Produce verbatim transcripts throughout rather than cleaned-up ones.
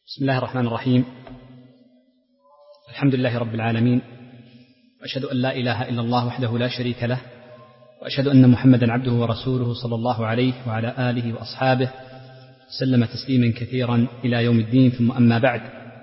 بسم الله الرحمن الرحيم. الحمد لله رب العالمين، وأشهد أن لا إله إلا الله وحده لا شريك له، وأشهد أن محمدا عبده ورسوله صلى الله عليه وعلى آله وأصحابه سلم تسليما كثيرا إلى يوم الدين. ثم أما بعد،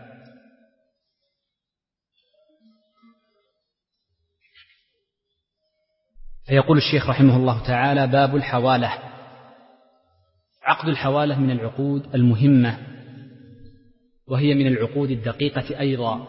فيقول الشيخ رحمه الله تعالى: باب الحوالة. عقد الحوالة من العقود المهمة، وهي من العقود الدقيقة أيضا.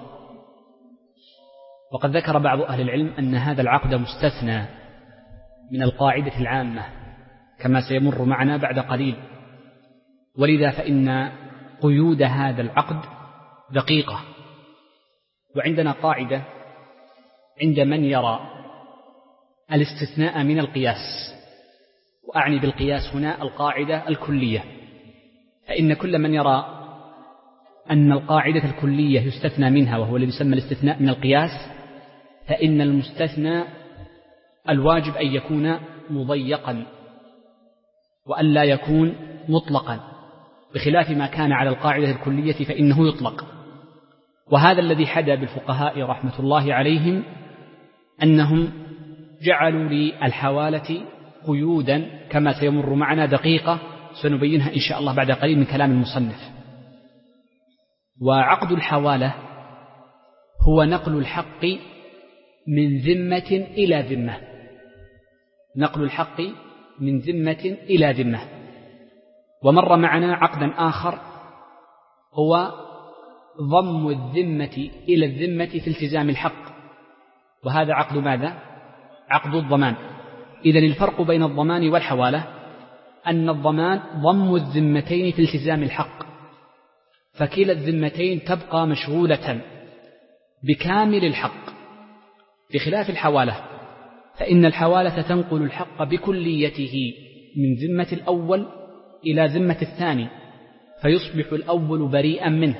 وقد ذكر بعض أهل العلم أن هذا العقد مستثنى من القاعدة العامة كما سيمر معنا بعد قليل، ولذا فإن قيود هذا العقد دقيقة. وعندنا قاعدة عند من يرى الاستثناء من القياس، وأعني بالقياس هنا القاعدة الكلية، فإن كل من يرى أن القاعدة الكلية يستثنى منها، وهو الذي يسمى الاستثناء من القياس، فإن المستثنى الواجب أن يكون مضيقا وأن لا يكون مطلقا، بخلاف ما كان على القاعدة الكلية فإنه يطلق. وهذا الذي حدا بالفقهاء رحمة الله عليهم، أنهم جعلوا للحوالة قيودا كما سيمر معنا دقيقة سنبينها إن شاء الله بعد قليل من كلام المصنف. وعقد الحوالة هو نقل الحق من ذمة إلى ذمة، نقل الحق من ذمة إلى ذمة. ومر معنا عقدا آخر هو ضم الذمة إلى الذمة في التزام الحق، وهذا عقد ماذا؟ عقد الضمان. إذن الفرق بين الضمان والحوالة أن الضمان ضم الذمتين في التزام الحق، فكلا الذمتين تبقى مشغولة بكامل الحق، بخلاف الحوالة فإن الحوالة تنقل الحق بكليته من ذمة الأول إلى ذمة الثاني، فيصبح الأول بريئا منه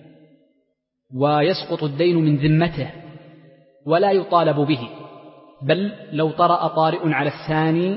ويسقط الدين من ذمته ولا يطالب به، بل لو طرأ طارئ على الثاني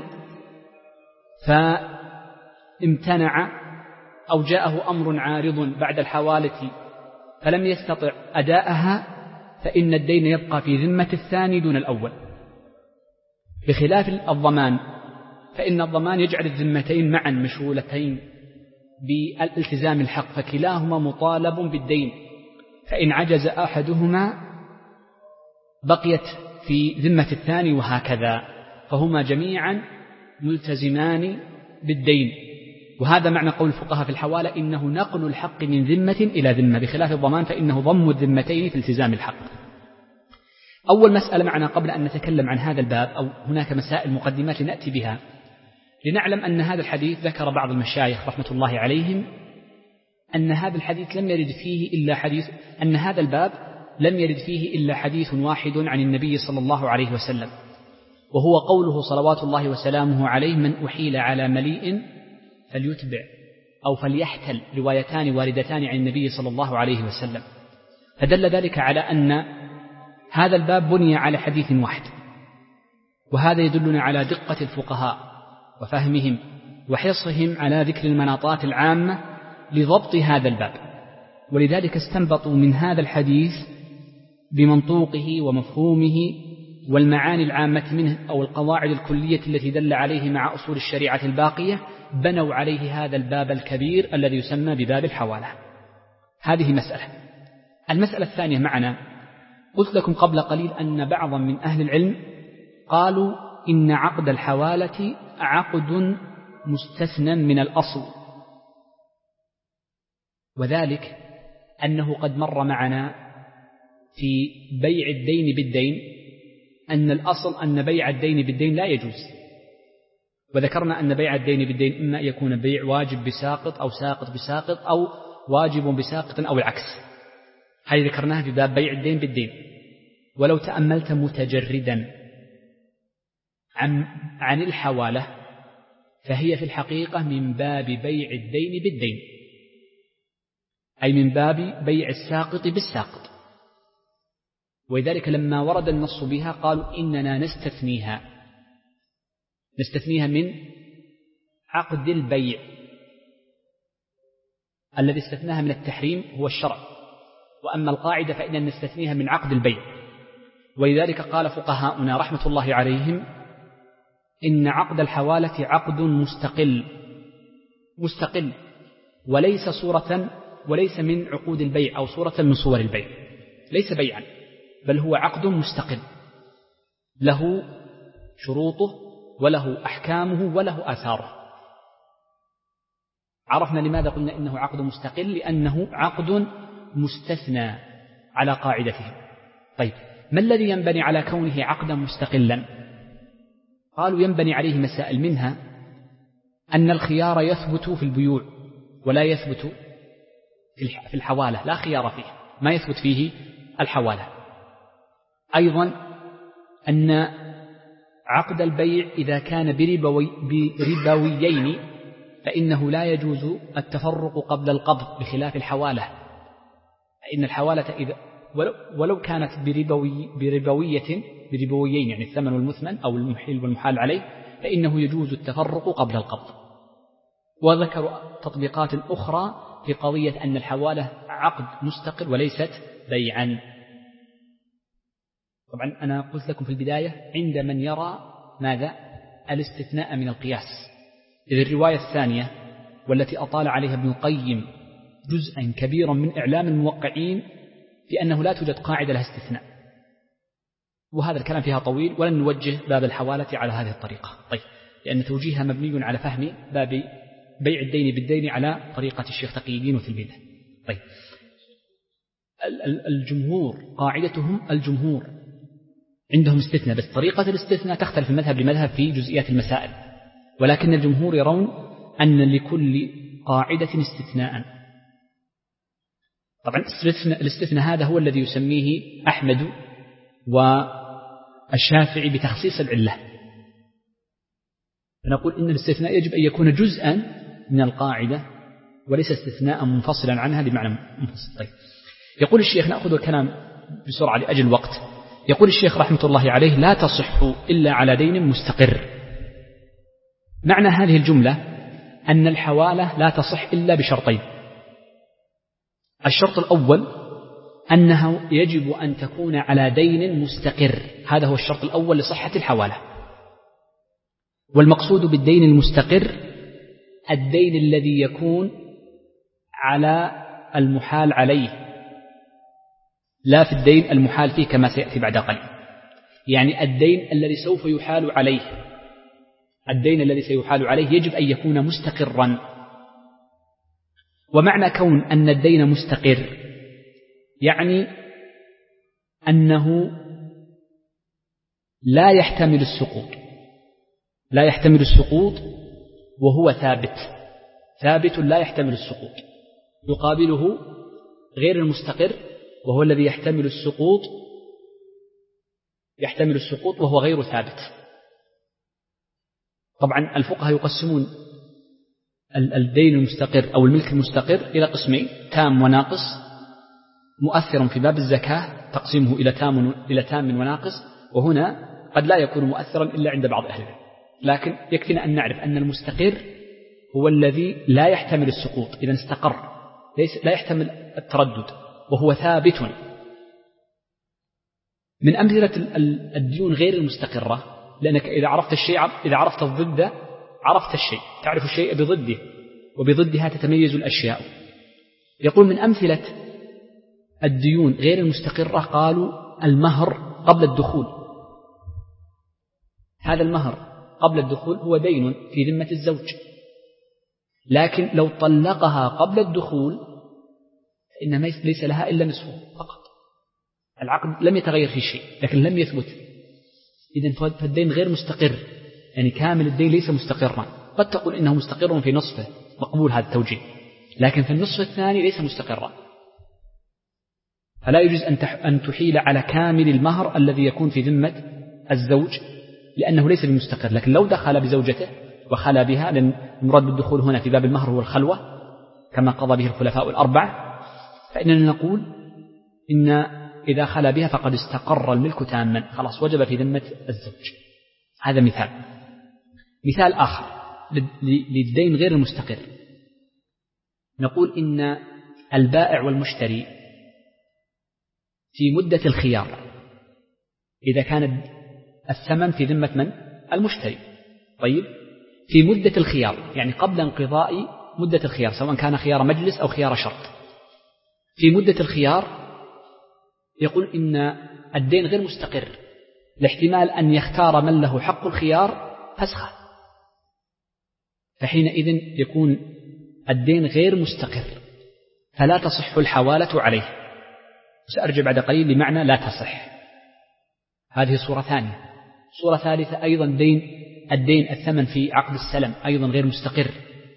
فامتنع أو جاءه أمر عارض بعد الحوالة فلم يستطع أداءها، فإن الدين يبقى في ذمة الثاني دون الأول. بخلاف الضمان فإن الضمان يجعل الذمتين معا مشغولتين بالالتزام الحق، فكلاهما مطالب بالدين، فإن عجز أحدهما بقيت في ذمة الثاني وهكذا، فهما جميعا ملتزمان بالدين. وهذا معنى قول الفقهاء في الحوالة: إنه نقل الحق من ذمة إلى ذمة، بخلاف الضمان فإنه ضم الذمتين في التزام الحق. أول مسألة معنا قبل أن نتكلم عن هذا الباب، أو هناك مسائل مقدمات لنأتي بها، لنعلم أن هذا الحديث ذكر بعض المشايخ رحمة الله عليهم أن هذا الحديث لم يرد فيه إلا حديث أن هذا الباب لم يرد فيه إلا حديث واحد عن النبي صلى الله عليه وسلم، وهو قوله صلوات الله وسلامه عليه: من أحيل على مليء فليتبع أو فليحتل، روايتان واردتان عن النبي صلى الله عليه وسلم. فدل ذلك على أن هذا الباب بني على حديث واحد، وهذا يدلنا على دقة الفقهاء وفهمهم وحرصهم على ذكر المناطات العامة لضبط هذا الباب، ولذلك استنبطوا من هذا الحديث بمنطوقه ومفهومه والمعاني العامة منه أو القواعد الكلية التي دل عليه مع أصول الشريعة الباقية، بنوا عليه هذا الباب الكبير الذي يسمى بباب الحوالة. هذه مسألة. المسألة الثانية معنا، قلت لكم قبل قليل أن بعضا من أهل العلم قالوا إن عقد الحوالة عقد مستثنى من الأصل، وذلك أنه قد مر معنا في بيع الدين بالدين أن الأصل أن بيع الدين بالدين لا يجوز، وذكرنا أن بيع الدين بالدين إما يكون بيع واجب بساقط أو ساقط بساقط أو واجب بساقط أو العكس. هذه ذكرناها في باب بيع الدين بالدين. ولو تأملت متجردا عن, عن الحوالة فهي في الحقيقة من باب بيع الدين بالدين، أي من باب بيع الساقط بالساقط. ولذلك لما ورد النص بها قالوا إننا نستثنيها نستثنيها من عقد البيع الذي استثناها من التحريم هو الشرع، وأما القاعدة فإننا نستثنيها من عقد البيع. ولذلك قال فقهاؤنا رحمة الله عليهم إن عقد الحوالة عقد مستقل مستقل وليس صورة وليس من عقود البيع أو صورة من صور البيع، ليس بيعا بل هو عقد مستقل له شروطه وله أحكامه وله آثاره. عرفنا لماذا قلنا إنه عقد مستقل؟ لأنه عقد مستثنى على قاعدته. طيب ما الذي ينبني على كونه عقدا مستقلا؟ قالوا ينبني عليه مسائل، منها أن الخيار يثبت في البيوع ولا يثبت في الحوالة، لا خيار فيه، ما يثبت فيه الحوالة. أيضا أن عقد البيع إذا كان بربوي بربويين فإنه لا يجوز التفرق قبل القبض بخلاف الحوالة، فإن الحوالة إذا ولو كانت بربوي بربوية بربويين يعني الثمن والمثمن أو المحيل والمحال عليه فإنه يجوز التفرق قبل القبض. وذكروا تطبيقات أخرى في قضية أن الحوالة عقد مستقل وليست بيعا. طبعا أنا قلت لكم في البداية عند من يرى ماذا؟ الاستثناء من القياس. إذ الرواية الثانية والتي أطال عليها ابن القيم جزءا كبيرا من إعلام الموقعين في أنه لا توجد قاعدة لها استثناء، وهذا الكلام فيها طويل ولن نوجه باب الحوالة على هذه الطريقة. طيب لأن توجيهها مبني على فهم باب بيع الدين بالدين على طريقة الشيخ تقي الدين وتلميذه. طيب الجمهور قاعدتهم الجمهور عندهم استثناء، بس طريقة الاستثناء تختلف من مذهب لمذهب في جزئيات المسائل، ولكن الجمهور يرون أن لكل قاعدة استثناء. طبعا الاستثناء هذا هو الذي يسميه أحمد والشافعي بتخصيص العلة، فنقول إن الاستثناء يجب أن يكون جزءا من القاعدة وليس استثناء منفصلا عنها بمعنى منفصل. طيب يقول الشيخ، نأخذ الكلام بسرعة لأجل الوقت. يقول الشيخ رحمة الله عليه لا تصح إلا على دين مستقر. معنى هذه الجملة أن الحوالة لا تصح إلا بشرطين. الشرط الأول أنه يجب أن تكون على دين مستقر، هذا هو الشرط الأول لصحة الحوالة. والمقصود بالدين المستقر الدين الذي يكون على المحال عليه، لا في الدين المحال فيه كما سيأتي بعد قليل. يعني الدين الذي سوف يحال عليه، الدين الذي سيحال عليه يجب أن يكون مستقرا. ومعنى كون أن الدين مستقر يعني أنه لا يحتمل السقوط، لا يحتمل السقوط وهو ثابت، ثابت لا يحتمل السقوط. يقابله غير المستقر وهو الذي يحتمل السقوط، يحتمل السقوط وهو غير ثابت. طبعا الفقهاء يقسمون الدين المستقر أو الملك المستقر إلى قسمين: تام وناقص، مؤثر في باب الزكاة تقسيمه إلى تام إلى تام وناقص، وهنا قد لا يكون مؤثرا إلا عند بعض أهل العلم، لكن يكفينا أن نعرف أن المستقر هو الذي لا يحتمل السقوط، إذا استقر ليس لا يحتمل التردد وهو ثابت. من أمثلة الديون غير المستقرة، لأنك إذا عرفت الشيء إذا عرفت الضد عرفت الشيء، تعرف الشيء بضده وبضدها تتميز الأشياء. يقول من أمثلة الديون غير المستقرة قالوا المهر قبل الدخول. هذا المهر قبل الدخول هو دين في ذمة الزوج، لكن لو طلقها قبل الدخول فإن ليس لها إلا نصفه فقط، العقد لم يتغير في شيء لكن لم يثبت. إذن فالدين غير مستقر، يعني كامل الدين ليس مستقرا. قد تقول إنه مستقر في نصفه، مقبول هذا التوجيه، لكن في النصف الثاني ليس مستقرا، فلا يجوز أن تحيل على كامل المهر الذي يكون في ذمة الزوج لأنه ليس بمستقر. لكن لو دخل بزوجته وخلى بها، لأن المراد بالدخول هنا في باب المهر هو الخلوة كما قضى به الخلفاء الأربعة، فإننا نقول إن إذا خلى بها فقد استقر الملك تاما، خلاص وجب في ذمة الزوج. هذا مثال. مثال آخر للدين غير المستقر، نقول إن البائع والمشتري في مدة الخيار إذا كان الثمن في ذمة من؟ المشتري. طيب، في مدة الخيار يعني قبل انقضاء مدة الخيار، سواء كان خيار مجلس أو خيار شرط. في مدة الخيار يقول إن الدين غير مستقر، لاحتمال أن يختار من له حق الخيار فسخه، فحينئذ يكون الدين غير مستقر فلا تصح الحوالة عليه. سأرجع بعد قليل لمعنى لا تصح. هذه صورة ثانية. صورة ثالثة أيضا دين الدين الثمن في عقد السلم أيضا غير مستقر،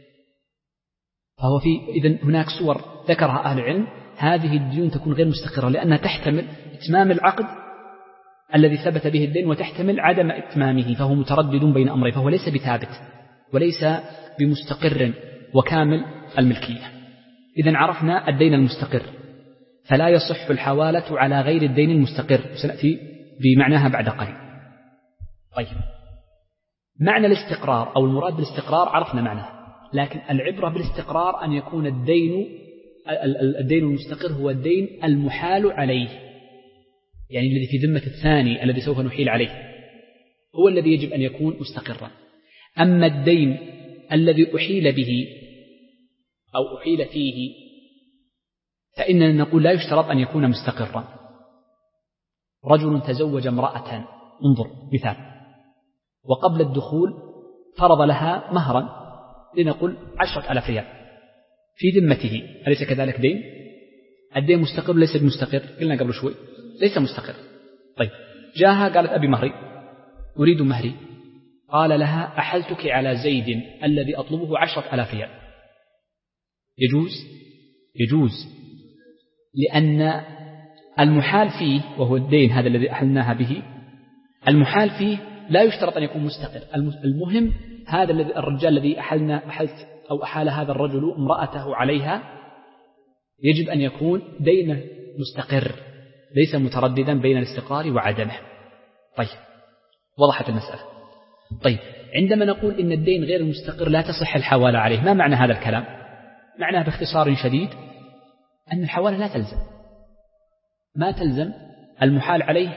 فهو في إذن هناك صور ذكرها أهل العلم هذه الديون تكون غير مستقرة لأنها تحتمل إتمام العقد الذي ثبت به الدين وتحتمل عدم إتمامه، فهو متردد بين أمرين، فهو ليس بثابت وليس بمستقر وكامل الملكية. إذن عرفنا الدين المستقر، فلا يصح الحوالة على غير الدين المستقر، سنأتي بمعناها بعد قليل. طيب، معنى الاستقرار أو المراد بالاستقرار عرفنا معناه، لكن العبرة بالاستقرار أن يكون الدين الدين المستقر هو الدين المحال عليه، يعني الذي في ذمة الثاني الذي سوف نحيل عليه هو الذي يجب أن يكون مستقرا. أما الدين الذي أحيل به أو أحيل فيه فإننا نقول لا يشترط أن يكون مستقرا. رجل تزوج امرأة، انظر مثال، وقبل الدخول فرض لها مهرا لنقول عشرة ألاف ريال في ذمته، أليس كذلك دين؟ الدين مستقر ليس بمستقر؟ قلنا قبل شوي ليس مستقر. طيب، جاءها قالت أبي مهري، أريد مهري. قال لها أحلتك على زيد الذي أطلبه عشرة ألاف ريال. يجوز؟ يجوز، لأن المحال فيه وهو الدين هذا الذي أحلناها به، المحال فيه لا يشترط أن يكون مستقر. المهم هذا الذي الرجال الذي أحلنا أحلت أو أحال هذا الرجل امرأته عليها يجب أن يكون دين مستقر ليس مترددا بين الاستقرار وعدمه. طيب، وضحت المسألة. طيب، عندما نقول إن الدين غير مستقر لا تصح الحوالة عليه، ما معنى هذا الكلام؟ معناه باختصار شديد أن الحوالة لا تلزم، ما تلزم المحال عليه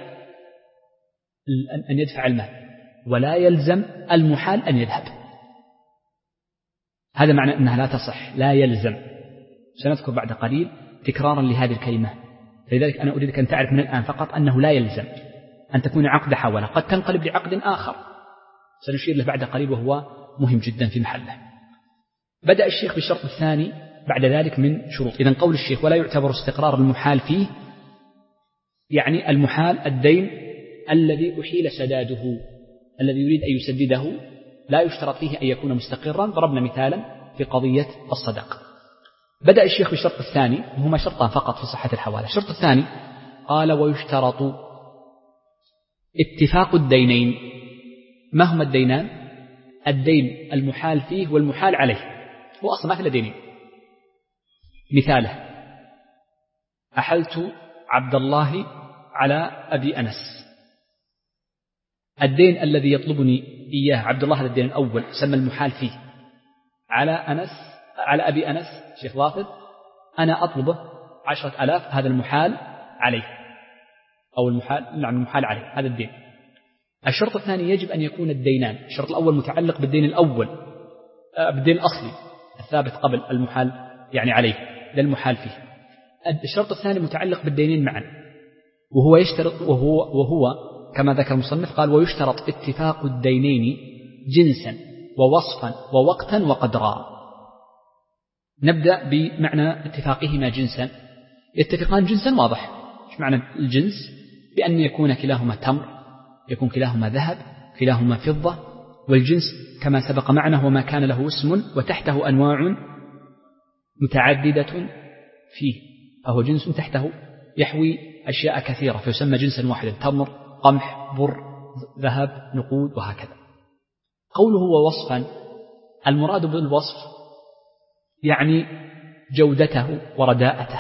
أن يدفع المال، ولا يلزم المحال أن يذهب. هذا معنى أنها لا تصح، لا يلزم. سنذكر بعد قليل تكرارا لهذه الكلمة، فلذلك أنا أريدك أن تعرف من الآن فقط أنه لا يلزم أن تكون عقد حوالة، قد تنقلب لعقد آخر سنشير له بعد قليل وهو مهم جدا في محله. بدأ الشيخ بالشرط الثاني بعد ذلك من شروط. إذن قول الشيخ ولا يعتبر استقرار المحال فيه، يعني المحال الدين الذي أحيل سداده، الذي يريد أن يسدده لا يشترط فيه أن يكون مستقرا. ضربنا مثالا في قضية الصدقة. بدأ الشيخ بالشرط الثاني، وهما شرطان فقط في صحة الحوالة. الشرط الثاني قال ويشترط اتفاق الدينين. ما هما الدينان؟ الدين المحال فيه والمحال عليه، هو أصلا ما في دينين. مثاله أحلت عبد الله على أبي أنس، الدين الذي يطلبني إياه عبد الله هذا الدين الأول سمى المحال فيه على أنس على أبي أنس شيخ ظافر، أنا أطلبه عشرة ألاف، هذا المحال عليه أو المحال نعم المحال عليه هذا الدين. الشرط الثاني يجب أن يكون الدينان، الشرط الأول متعلق بالدين الأول بالدين الأصلي الثابت قبل المحال يعني عليه للمحال فيه. الشرط الثاني متعلق بالدينين معا، وهو يشترط وهو وهو كما ذكر المصنف قال ويشترط اتفاق الدينين جنسا ووصفا ووقتا وقدرا. نبدأ بمعنى اتفاقهما جنسا. يتفقان جنسا واضح، ايش معنى الجنس؟ بأن يكون كلاهما تمر، يكون كلاهما ذهب، كلاهما فضة. والجنس كما سبق معنا هو ما كان له اسم وتحته أنواع متعددة فيه، فهو جنس تحته يحوي أشياء كثيرة فيسمى جنسا واحدا، تمر، قمح، بر، ذهب، نقود وهكذا. قوله ووصفا، المراد بالوصف يعني جودته ورداءته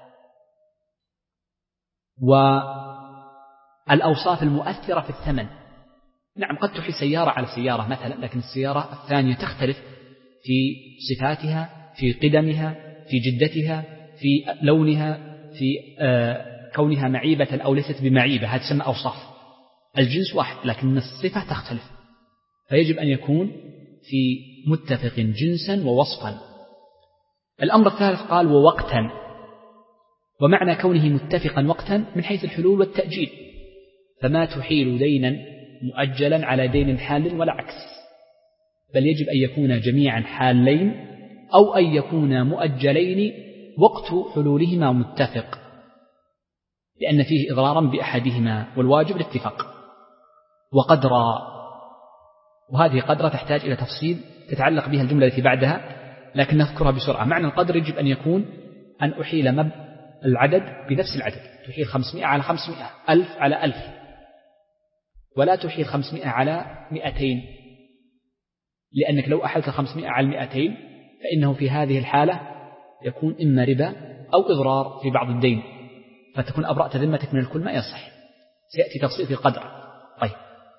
والأوصاف المؤثرة في الثمن. نعم قد تحي سيارة على سيارة مثلا، لكن السيارة الثانية تختلف في صفاتها، في قدمها، في جدتها، في لونها، في كونها معيبة أو ليست بمعيبة، هذه تسمى أوصاف. الجنس واحد لكن الصفة تختلف، فيجب أن يكون في متفق جنسا ووصفا. الأمر الثالث قال ووقتا، ومعنى كونه متفقا وقتا من حيث الحلول والتأجيل، فما تحيل دينا مؤجلا على دين حال ولا عكس، بل يجب أن يكون جميعا حالين أو أن يكون مؤجلين وقت حلولهما متفق، لأن فيه إضرارا بأحدهما، والواجب الاتفاق. وقدرا، وهذه قدرة تحتاج إلى تفصيل تتعلق بها الجملة التي بعدها، لكن نذكرها بسرعة. معنى القدر يجب أن يكون أن أحيل مب العدد بنفس العدد، تحيل خمسمائة على خمسمائة، ألف على ألف، ولا تحيل خمسمائة على مئتين، لأنك لو أحلت خمسمائة على المئتين فإنه في هذه الحالة يكون إما ربا أو إضرار في بعض الدين، فتكون أبرأت ذمتك من الكل، ما يصح. سيأتي تفصيل في القدر. طيب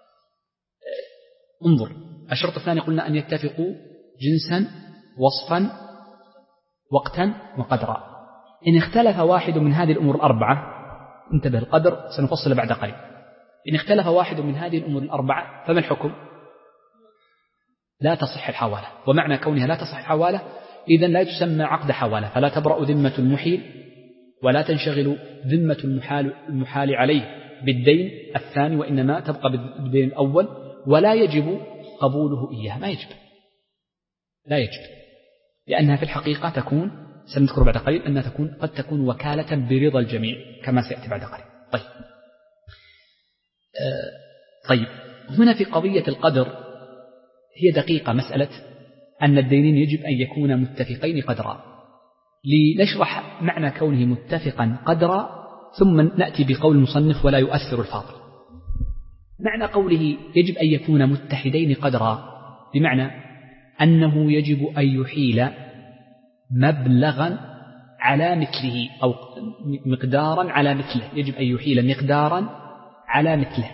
انظر، الشرط الثاني قلنا أن يتفقوا جنسا وصفا وقتا وقدرا. إن اختلف واحد من هذه الأمور الأربعة، انتبه القدر سنفصل بعد قليل، إن اختلف واحد من هذه الأمور الأربعة فما الحكم؟ لا تصح الحوالة. ومعنى كونها لا تصح الحوالة إذن لا تسمى عقد حوالة، فلا تبرأ ذمة المحيل ولا تنشغل ذمة المحال, المحال عليه بالدين الثاني، وإنما تبقى بالدين الأول، ولا يجب قبوله إياه، ما يجب، لا يجب، لأنها في الحقيقة تكون، سنذكر بعد قليل أنها تكون قد تكون وكالة برضا الجميع كما سيأتي بعد قليل. طيب آه طيب هنا في قضية القدر هي دقيقة، مسألة أن الدينين يجب أن يكونا متفقين قدرا. لنشرح معنى كونه متفقا قدرا ثم نأتي بقول المصنف ولا يؤثر الفاضل. معنى قوله يجب أن يكون متحدين قدرا بمعنى أنه يجب أن يحيل مبلغا على مثله أو مقدارا على مثله، يجب أن يحيل مقدارا على مثله،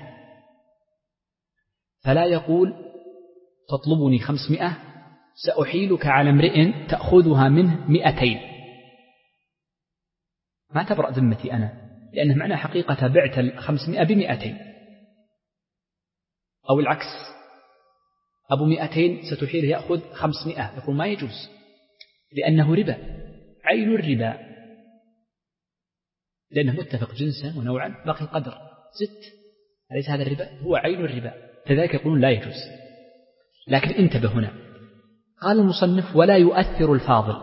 فلا يقول تطلبني خمسمائة سأحيلك على امرئ تأخذها منه مئتين، ما تبرأ ذمتي أنا، لأنه معنى حقيقة بعت الخمسمائة بمئتين، أو العكس، أبو مئتين ستحيل يأخذ خمسمائة، يقول ما يجوز لأنه ربا، عين الربا، لأنه متفق جنسا ونوعا باقي القدر ست، أليس هذا الربا؟ هو عين الربا، كذلك يقولون لا يجوز. لكن انتبه هنا، قال المصنف ولا يؤثر الفاضل،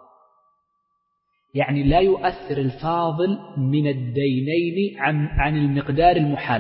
يعني لا يؤثر الفاضل من الدينين عن, عن المقدار المحال،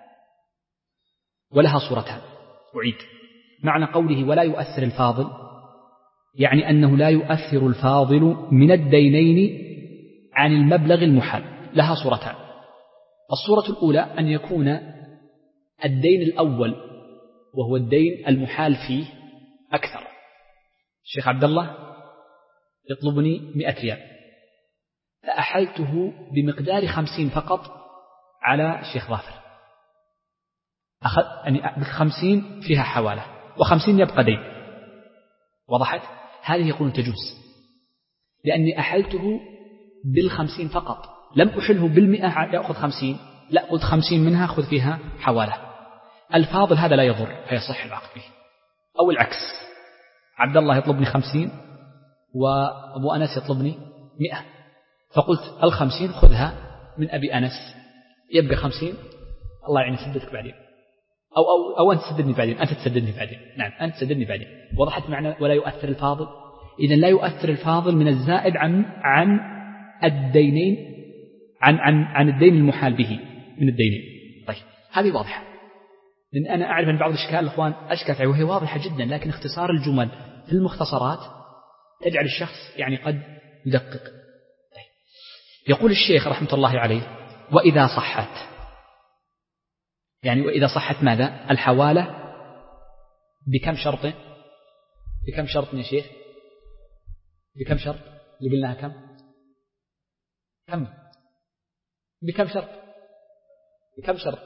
ولها صورتان. أعيد معنى قوله ولا يؤثر الفاضل، يعني أنه لا يؤثر الفاضل من الدينين عن المبلغ المحال، لها صورتان. الصورة الأولى أن يكون الدين الأول وهو الدين المحال فيه أكثر، الشيخ عبد الله يطلبني مئة ريال فأحلته بمقدار خمسين فقط على الشيخ ظافر، أخذ يعني خمسين فيها حوالة وخمسين يبقى دين، وضحت؟ هذه يقولون تجوز، لأني أحلته بالخمسين فقط، لم أحله بالمئة يأخذ خمسين، لا قلت خمسين منها خذ فيها حوالة. الفاضل هذا لا يضر فيصح العقد به. أو العكس، عبد الله يطلبني خمسين وأبو أنس يطلبني مئة، فقلت الخمسين خذها من أبي أنس يبقى خمسين، الله يعني سددك بعدين، أو, أو, أو أنت تسددني بعدين، أنت تسددني بعدين، نعم أنت تسددني بعدين. وضحت معنى ولا يؤثر الفاضل؟ إذن لا يؤثر الفاضل من الزائد عن عن الدينين، عن عن عن الدين المحال به من الدينين. طيب هذه واضحة، لأن أنا أعرف أن بعض الإشكال الأخوان أشكال وهي واضحة جدا، لكن اختصار الجمل في المختصرات تجعل الشخص يعني قد يدقق. طيب. يقول الشيخ رحمة الله عليه وإذا صحت، يعني وإذا صحت ماذا؟ الحوالة بكم شرط؟ بكم شرط يا شيخ؟ بكم شرط؟ اللي قلناها كم؟ كم؟ بكم شرط؟ بكم شرط؟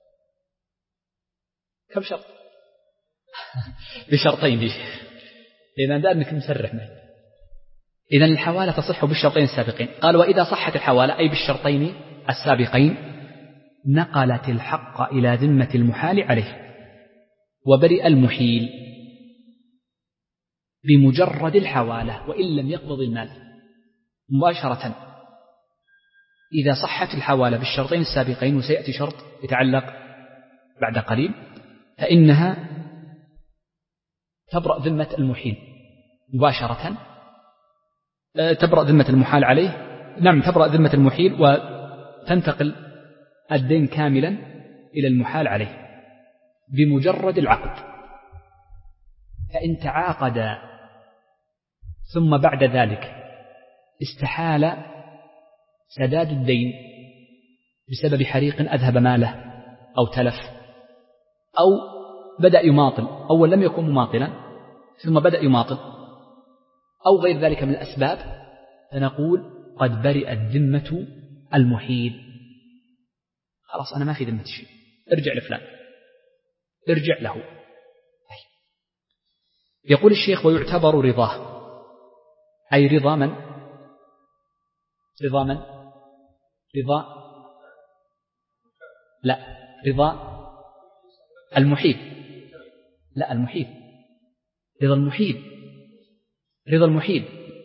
كم شرط؟ بشرطين، لأن ده أنك مسرح معي. إذن الحوالة تصح بالشرطين السابقين. قال وإذا صحت الحوالة أي بالشرطين السابقين نقلت الحق إلى ذمة المحال عليه وبرئ المحيل بمجرد الحوالة وإن لم يقبض المال مباشرة. إذا صحت الحوالة بالشرطين السابقين، وسيأتي شرط يتعلق بعد قليل، فإنها تبرأ ذمة المحيل مباشرة، تبرأ ذمة المحال عليه، نعم تبرأ ذمة المحيل وتنتقل الدين كاملا إلى المحال عليه بمجرد العقد. فإن تعاقد ثم بعد ذلك استحال سداد الدين بسبب حريق أذهب ماله أو تلف أو بدأ يماطل، أول لم يكن مماطلا ثم بدأ يماطل أو غير ذلك من الأسباب، فنقول قد برئت ذمة المحيل. خلاص أنا ما في ذمة شيء، ارجع لفلان، ارجع له. يقول الشيخ ويعتبر رضاه، أي رضا من؟ رضا من؟ رضا لا رضا المحيل، لا المحيل، رضا المحيل، رضا المحيل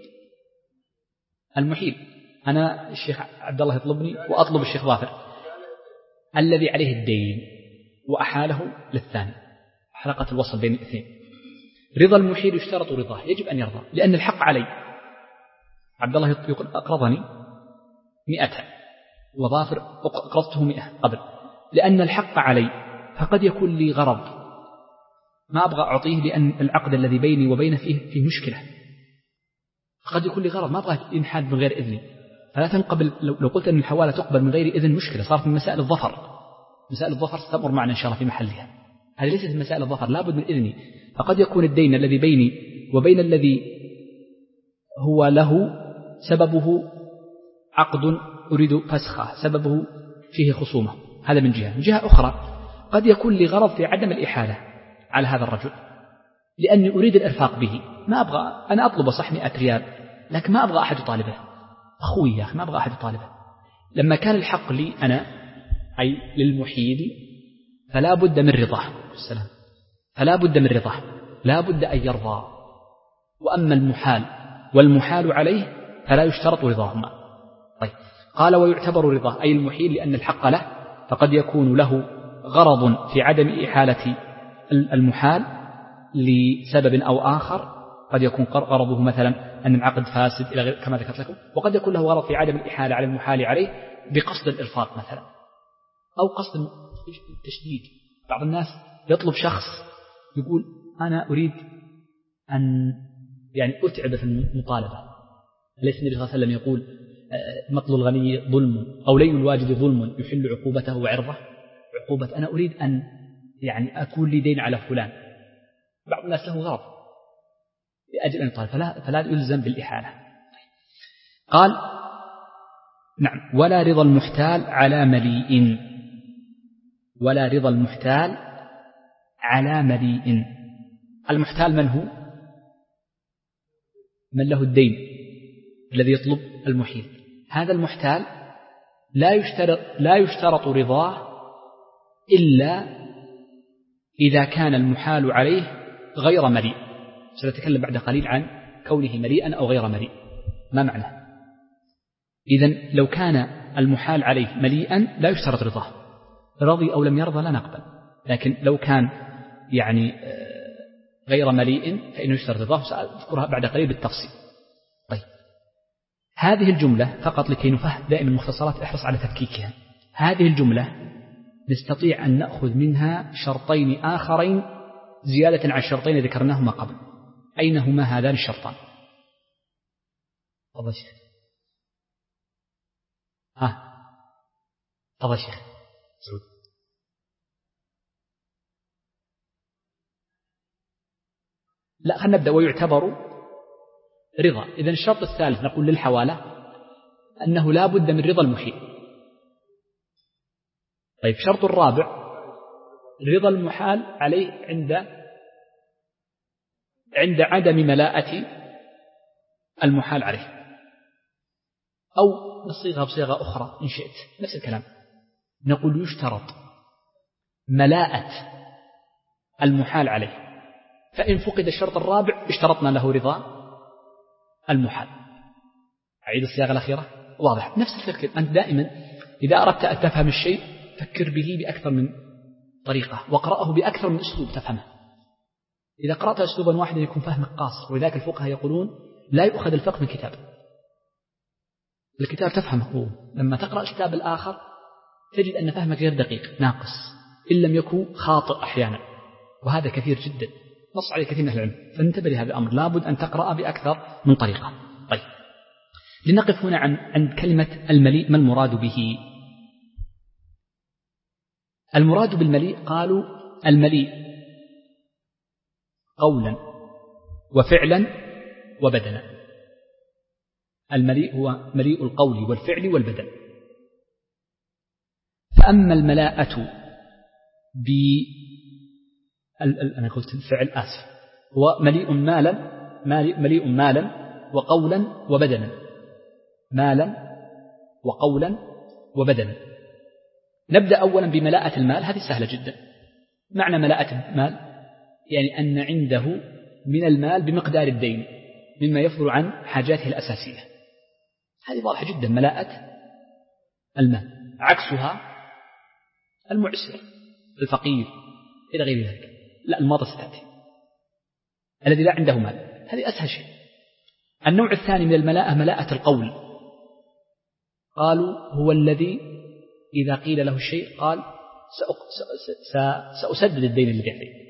المحيل. أنا الشيخ عبد الله يطلبني وأطلب الشيخ ظافر الذي عليه الدين وأحاله للثاني، حلقة الوصل بين الاثنين. رضا المحيل يشترط رضاه، يجب أن يرضى لأن الحق علي. عبد الله يقول أقرضني مئة وظافر أقرضته مئة قبل، لأن الحق علي، فقد يكون لي غرض ما أبغى أعطيه لأن العقد الذي بيني وبينه فيه, فيه مشكلة، قد يكون لي غرض ما أبغى ينحاد من غير إذني، فلا تنقبل. لو قلت أن الحوالة تقبل من غير إذن مشكلة، صارت من مسائل الظفر. مسائل الظفر ستمر معنا إن شاء الله في محلها، هذه ليست من مسائل الظفر، لابد من إذني. فقد يكون الدين الذي بيني وبين الذي هو له سببه عقد أريد فسخه، سببه فيه خصومة، هذا من جهة. من جهة أخرى قد يكون لي غرض في عدم الإحالة على هذا الرجل لأني أريد الإرفاق به، ما أبغى أنا أطلب صح مئة ريال لكن ما أبغى أحد يطالبه، أخوي يا أخي ما أبغى أحد يطالبه. لما كان الحق لي أنا أي للمحيل فلا بد من رضاه، السلام، فلا بد من رضاه، لا بد أن يرضى. وأما المحال والمحال عليه فلا يشترط رضاهما. طيب قال ويعتبر رضاه أي المحيل لأن الحق له، فقد يكون له غرض في عدم إحالة المحال لسبب أو آخر، قد يكون غرضه مثلا أن العقد فاسد إلى غير كما ذكرت لكم، وقد يكون له غرض في عدم الإحالة على المحال عليه بقصد الإرفاق مثلا أو قصد التشديد. بعض الناس يطلب شخص يقول أنا أريد أن يعني أتعب في المطالبة، ليس النبي صلى الله عليه وسلم يقول مطل الغني ظلم أو لين الواجد ظلم يحل عقوبته وعرضه؟ عقوبة أنا أريد أن يعني أكون لي دين على فلان. بعض الناس له غرض لأجل أن يطالب، فلا, فلا يلزم بالإحالة. قال نعم ولا رضا المحتال على مليء، ولا رضا المحتال على مليء. المحتال من هو؟ من له الدين الذي يطلب المحيل. هذا المحتال لا يشترط, لا يشترط رضاه إلا إذا كان المحال عليه غير مليء. سنتكلم بعد قليل عن كونه مليئا أو غير مليء ما معنى. إذن لو كان المحال عليه مليئا لا يشترط رضاه، رضي أو لم يرضى لا نقبل. لكن لو كان يعني غير مليء فإنه يشترط رضاه، سأذكرها بعد قليل بالتفصيل. طيب هذه الجملة فقط لكي نفهم دائما المختصرات احرص على تفكيكها. هذه الجملة نستطيع أن نأخذ منها شرطين آخرين زيادة عن الشرطين ذكرناهما قبل. أين هما هذان الشرطان؟ تفضل شيخ. ها تفضل شيخ سعود. لا خلينا نبدأ. ويعتبر رضا. إذن الشرط الثالث نقول للحوالة أنه لا بد من رضا المحيل. طيب شرط الرابع رضا المحال عليه عند عند عدم ملاءة المحال عليه، أو نصيغها بصيغة أخرى إن شئت نفس الكلام، نقول يشترط ملاءة المحال عليه، فإن فقد الشرط الرابع اشترطنا له رضا المحال. أعيد الصياغة الأخيرة واضح. نفس الفكر، أنت دائما إذا أردت أن تفهم الشيء فكر به بأكثر من طريقة وقرأه بأكثر من أسلوب تفهمه. إذا قرأت أسلوبا واحدا يكون فهمك قاصر، ولذلك الفقهاء يقولون لا يؤخذ الفقه من كتاب، الكتاب تفهمه، لما تقرأ الكتاب الآخر تجد أن فهمك غير دقيق ناقص إن لم يكن خاطئ أحيانا، وهذا كثير جدا نص عليه كثير من أهل العلم، فانتبه لهذا الأمر، لابد أن تقرأ بأكثر من طريقة. طيب، لنقف هنا عن عند كلمة المليء، ما المراد به؟ المراد بالمليء قالوا المليء قولا وفعلا وبدنا. المليء هو مليء القول والفعل والبدن. فأما الملاءة ب أنا قلت الفعل آسف، هو مليء مالا مليء مالا وقولا وبدنا، مالا وقولا وبدنا. نبدأ أولا بملاءة المال، هذه سهلة جدا. معنى ملاءة المال يعني أن عنده من المال بمقدار الدين مما يفضل عن حاجاته الأساسية، هذه واضحة جدا ملاءة المال. عكسها المعسر الفقير إلى غير ذلك، لا الماضي ستأتي، الذي لا عنده مال، هذه أسهل شيء. النوع الثاني من الملاءة ملاءة القول، قالوا هو الذي إذا قيل له الشيء قال سأسدد الدين الذي عليه،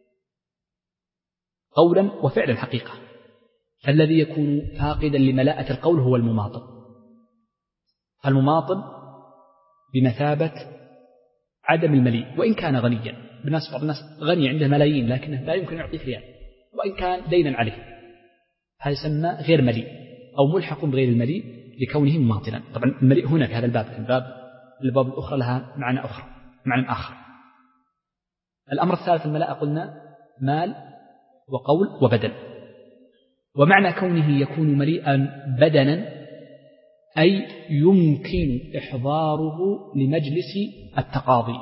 قولا وفعلا حقيقة. فالذي يكون فاقدا لملاءة القول هو المماطل. المماطل بمثابة عدم المليء، وإن كان غنيا، بالناس بعض الناس غني عنده ملايين لكنه لا يمكن يعطيه ريال، وإن كان دينا عليه، هذا يسمى غير مليء أو ملحق بغير المليء لكونه مماطلا. طبعا المليء هنا في هذا الباب، الباب الباب الأخرى لها معنى أخرى معنى آخر. الأمر الثالث الملاءة قلنا مال وقول وبدن. ومعنى كونه يكون مليئا بدنا أي يمكن إحضاره لمجلس التقاضي.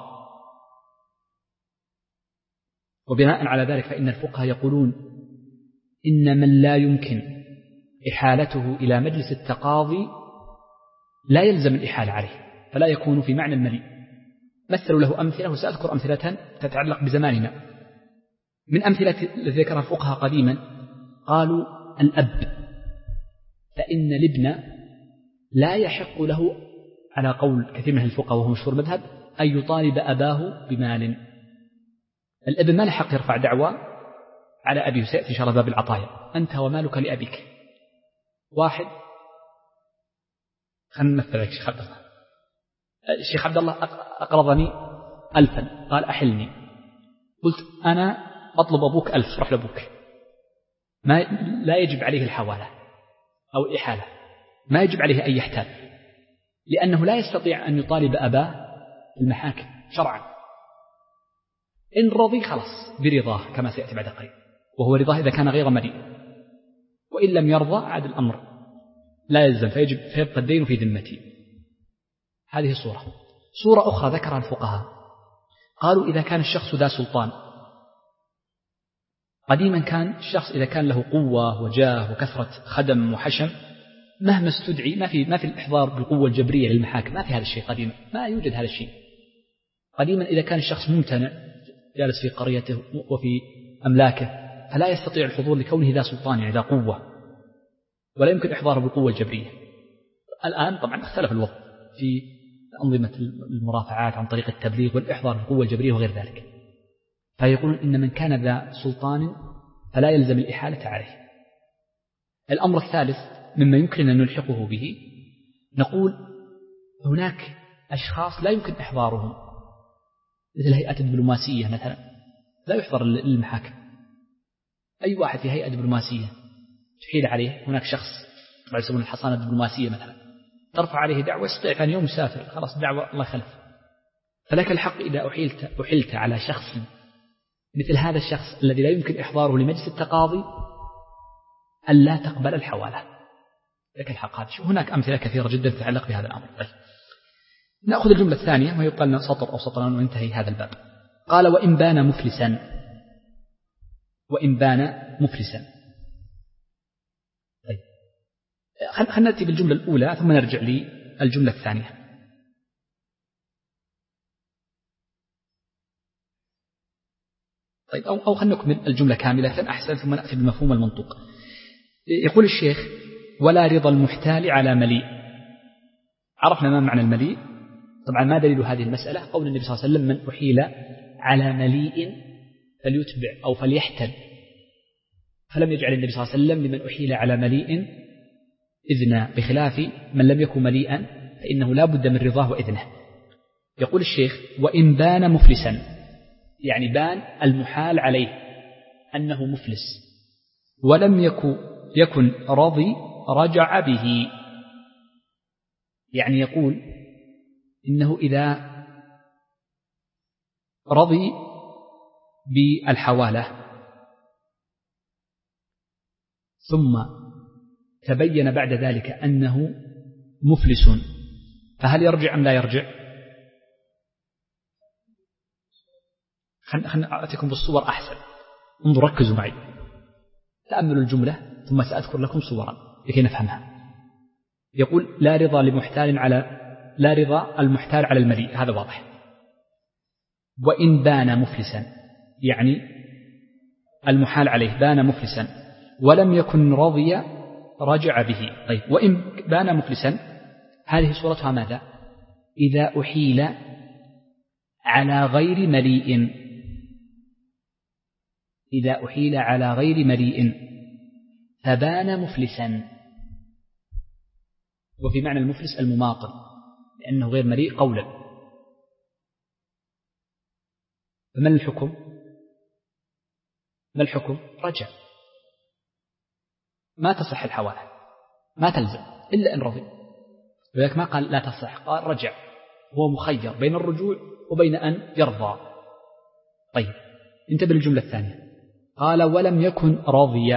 وبناء على ذلك فإن الفقهاء يقولون إن من لا يمكن إحالته إلى مجلس التقاضي لا يلزم الإحالة عليه، فلا يكون في معنى المليء. مثلوا له أمثلة، وسأذكر أمثلة تتعلق بزماننا. من أمثلة التي ذكرها الفقهاء قديما قالوا الأب، فإن الابن لا يحق له على قول كثير من الفقهاء وهو مشهور مذهب أن يطالب أباه بمال. الابن ما له حق يرفع دعوى على أبيه، سيأتي إن شاء الله باب العطايا، أنت ومالك لأبيك. واحد خلنا نمثل لك شيخ عبد الله، الشيخ عبد الله أقرضني ألفا، قال أحلني، قلت أنا أطلب أبوك ألف، روح لأبوك، ما لا يجب عليه الحوالة أو الإحالة، ما يجب عليه أن يحتال، لأنه لا يستطيع أن يطالب أباه المحاكم شرعا. إن رضي خلص برضاه كما سيأتي بعد قليل، وهو رضاه إذا كان غير مليء، وإن لم يرضى عاد الأمر لا يلزم، فيجب فيبقى الدين في ذمتي. هذه صورة. صورة أخرى ذكرها الفقهاء قالوا إذا كان الشخص ذا سلطان. قديما كان الشخص إذا كان له قوة وجاه وكثرة خدم وحشم مهما استدعي ما في ما في الإحضار بالقوة الجبرية للمحاكم، ما في هذا الشيء قديما، ما يوجد هذا الشيء قديما. إذا كان الشخص ممتنع جالس في قريته وفي أملاكه فلا يستطيع الحضور لكونه ذا سلطان يعني ذا قوة، ولا يمكن إحضاره بالقوة الجبرية. الآن طبعا اختلف الوضع في أنظمة المرافعات عن طريق التبليغ والإحضار بالقوة الجبرية وغير ذلك، فيقولون إن من كان ذا سلطان فلا يلزم الإحالة عليه. الأمر الثالث مما يمكن أن نلحقه به، نقول هناك أشخاص لا يمكن إحضارهم، مثل هيئة الدبلوماسية مثلا لا يحضر للمحاكم. أي واحد في هيئة دبلوماسية تحيل عليه، هناك شخص طبعا يسمون الحصانة الدبلوماسية مثلا، ترفع عليه دعوة يستطيع ثاني يوم يسافر، خلاص دعوة الله خلف. فلك الحق إذا أحيلت, أحيلت على شخص مثل هذا الشخص الذي لا يمكن إحضاره لمجلس التقاضي أن لا تقبل الحوالة، لك الحق هذا. هناك أمثلة كثيرة جدا تتعلق بهذا الأمر. طيب. نأخذ الجملة الثانية ويبقى لنا سطر أو سطران وينتهي هذا الباب. قال وإن بان مفلسا، وإن بان مفلسا. طيب. خلنا نأتي بالجملة الأولى ثم نرجع للجملة الثانية. طيب أو أو خلنا نكمل الجملة كاملة أحسن ثم نأتي بالمفهوم المنطوق. يقول الشيخ ولا رضا المحتال على مليء. عرفنا ما معنى المليء. طبعا ما دليل هذه المسألة؟ قول النبي صلى الله عليه وسلم من أحيل على مليء فليتبع أو فليحتل، فلم يجعل النبي صلى الله عليه وسلم لمن أحيل على مليء إذنا، بخلاف من لم يكن مليئا فإنه لا بد من رضاه وإذنه. يقول الشيخ وإن بان مفلسا، يعني بان المحال عليه أنه مفلس ولم يكن, يكن رضي رجع به. يعني يقول إنه إذا رضي بالحوالة ثم تبين بعد ذلك أنه مفلس فهل يرجع أم لا يرجع؟ خلنا أعطيكم بالصور أحسن. انظروا ركزوا معي، تأملوا الجملة ثم سأذكر لكم صورا لكي نفهمها. يقول لا رضا لمحتال على لا رضا المحتال على المليء، هذا واضح. وإن بان مفلسا يعني المحال عليه بان مفلسا ولم يكن رضي رجع به. طيب وإن بان مفلسا هذه صورتها ماذا؟ إذا أحيل على غير مليء، إذا أحيل على غير مليء فبان مفلسا. وفي معنى المفلس المماطل لأنه غير مليء قولا. فما الحكم؟ ما الحكم؟ رجع، ما تصح الحوالة، ما تلزم إلا إن رضي. ولذلك ما قال لا تصح، قال رجع، هو مخير بين الرجوع وبين أن يرضى. طيب انتبه للجملة الثانية. قال ولم يكن راضيا.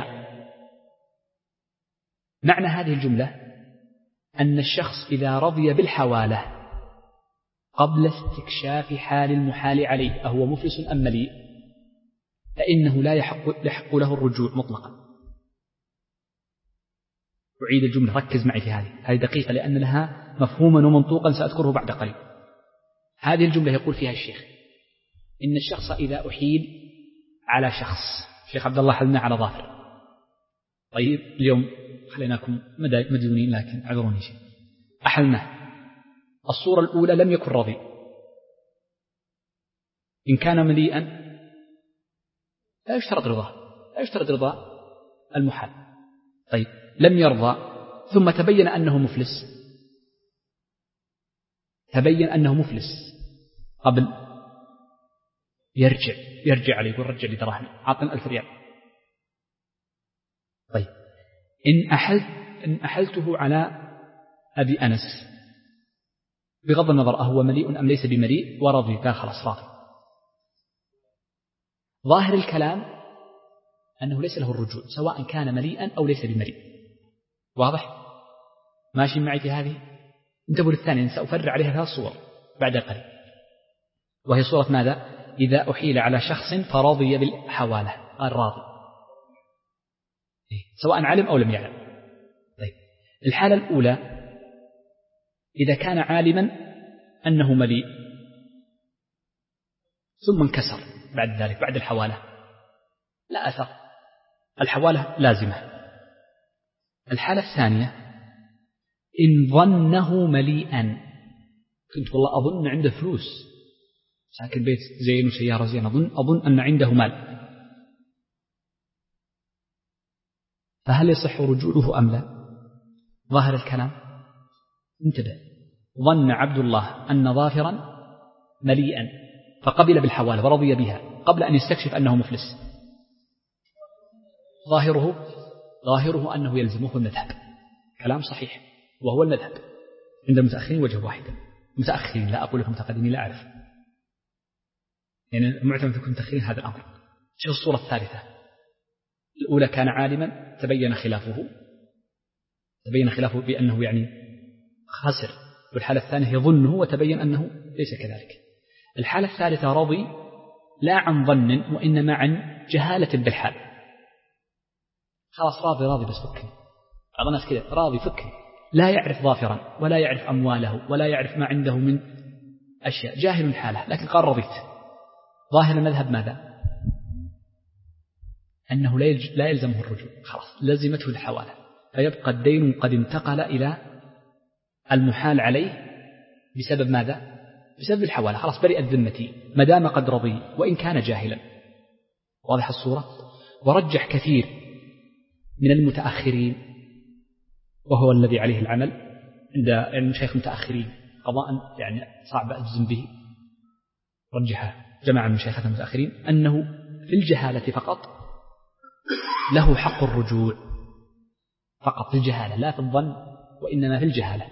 معنى هذه الجملة أن الشخص إذا رضي بالحوالة قبل استكشاف حال المحال عليه أهو مفلس أم مليء فإنه لا يحق, يحق له الرجوع مطلقا. أعيد الجملة، ركز معي في هذه، هذه دقيقة لأن لها مفهوما ومنطوقا سأذكره بعد قليل. هذه الجملة يقول فيها الشيخ إن الشخص إذا أحيل على شخص، الشيخ عبد الله حلنا على ظافر. طيب اليوم خليناكم مديونين لكن عذروني شيء. أحلناه الصورة الأولى لم يكن راضي، إن كان مليئا لا يشترط رضاه، لا يشترط رضا المحال. طيب لم يرضى ثم تبين أنه مفلس، تبين أنه مفلس قبل يرجع يرجع عليه يقول رجع لي دراهمي عطنا ألف ريال. طيب إن أحلت إن أحلته على أبي أنس بغض النظر أهو مليء أم ليس بمليء ورضي قال خلاص راضي. ظاهر الكلام أنه ليس له الرجوع سواء كان مليئا أو ليس بمليء. واضح؟ ماشي معي في هذه؟ انتبهوا للثانية سأفرع عليها ثلاث صور بعد قليل، وهي صورة ماذا؟ إذا أحيل على شخص فرضي بالحوالة قال راضي سواء علم أو لم يعلم. طيب الحالة الأولى إذا كان عالما أنه مليء ثم انكسر بعد ذلك بعد الحوالة لا أثر، الحوالة لازمة. الحالة الثانية إن ظنه مليئا، كنت والله أظن عنده فلوس ساكن بيت زين وسيارة زين، أظن, أظن أن عنده مال، فهل يصح رجوعه أم لا؟ ظاهر الكلام انتبه، ظن عبد الله أن ظافرا مليئا فقبل بالحوالة ورضي بها قبل أن يستكشف أنه مفلس، ظاهره ظاهره أنه يلزمه المذهب. كلام صحيح وهو المذهب عند المتأخرين وجه واحد، متأخرين لا أقول لكم متقدمين لا أعرف، يعني المعتمد في المتأخرين هذا الأمر. شوف الصورة الثالثة، الأولى كان عالما تبين خلافه تبين خلافه بأنه يعني خسر، والحالة الثانية يظنه وتبين أنه ليس كذلك. الحالة الثالثة رضي لا عن ظن وإنما عن جهالة بالحال، خلاص راضي راضي بس فكني، بعض الناس كذا راضي فكني، لا يعرف ظافرا ولا يعرف أمواله ولا يعرف ما عنده من أشياء، جاهل حاله، لكن قال رضيت. ظاهر المذهب ماذا؟ أنه لا يلزمه الرجوع، خلاص لزمته الحوالة، فيبقى الدين قد انتقل إلى المحال عليه بسبب ماذا؟ بسبب الحوالة، خلاص برئت ذمتي ما دام قد رضي وإن كان جاهلا. واضح الصورة؟ ورجح كثير من المتأخرين، وهو الذي عليه العمل عند المشايخ المتأخرين، قضاء يعني صعب أجزم به، رجح جماعة من المشايخ المتأخرين أنه في الجهالة فقط له حق الرجوع، فقط في الجهالة لا في الظن وإنما في الجهالة.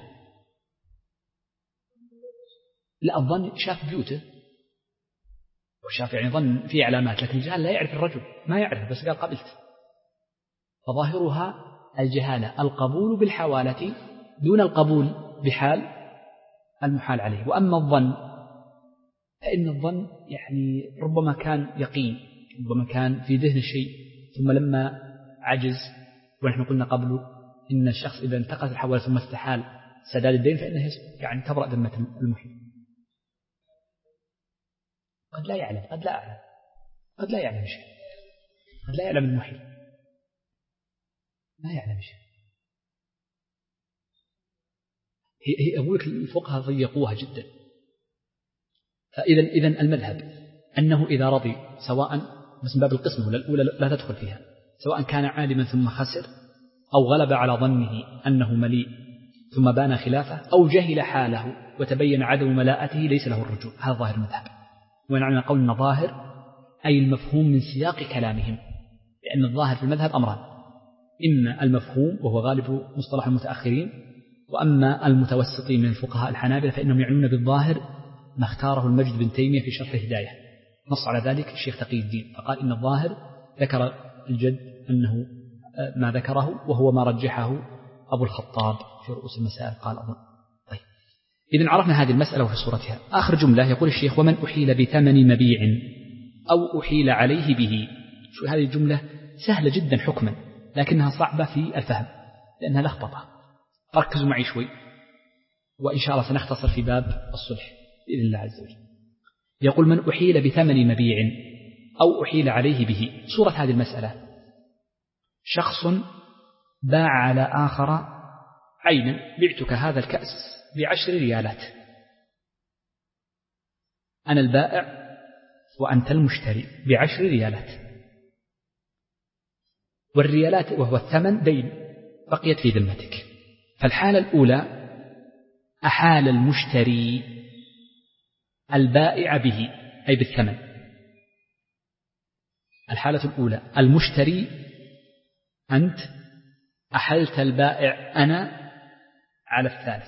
لا الظن شاف بيوته وشاف يعني ظن فيه علامات، لكن الجهال لا يعرف الرجل، ما يعرف بس قال قبلت، فظاهرها الجهالة، القبول بالحوالة دون القبول بحال المحال عليه. وأما الظن فإن الظن يعني ربما كان يقين، ربما كان في ذهن الشيء ثم لما عجز، ونحن قلنا قبل إن الشخص إذا انتقص الحوالة ثم استحال سداد الدين فإنه يعني تبرأ ذمة المحيل. قد لا يعلم، قد لا أعلم، قد لا يعلم شيء، قد لا يعلم المحيل، ما يعلم شيء. هي أقول لك الفقهاء ضيقوها جدا. فإذا إذن المذهب أنه إذا رضي سواء بس من باب القسمة الأولى لا تدخل فيها، سواء كان عالما ثم خسر، أو غلب على ظنه أنه مليء ثم بان خلافه، أو جهل حاله وتبين عدم ملاءته، ليس له الرجوع. هذا ظاهر المذهب. ونعنى قولنا ظاهر أي المفهوم من سياق كلامهم، لأن الظاهر في المذهب أمران: إما المفهوم وهو غالب مصطلح المتأخرين، وأما المتوسطين من الفقهاء الحنابلة فإنهم يعنون بالظاهر ما اختاره المجد بن تيمية في شرح الهداية، نص على ذلك الشيخ تقي الدين، فقال إن الظاهر ذكر الجد أنه ما ذكره، وهو ما رجحه أبو الخطاب في رؤوس المسائل قال أظن. طيب إذن عرفنا هذه المسألة وفي صورتها. آخر جملة يقول الشيخ: ومن أحيل بثمن مبيع أو أحيل عليه به. شو هذه الجملة؟ سهلة جدا حكما لكنها صعبة في الفهم لأنها لخبطة. ركزوا معي شوي وإن شاء الله سنختصر في باب الصلح بإذن الله عز وجل. يقول: من أحيل بثمن مبيع أو أحيل عليه به. صورة هذه المسألة: شخص باع على آخر عينا، بعتك هذا الكأس بعشر ريالات، أنا البائع وأنت المشتري بعشر ريالات، والريالات وهو الثمن دين بقيت في ذمتك. فالحالة الأولى أحال المشتري البائع به أي بالثمن. الحالة الأولى المشتري أنت أحلت البائع أنا على الثالث.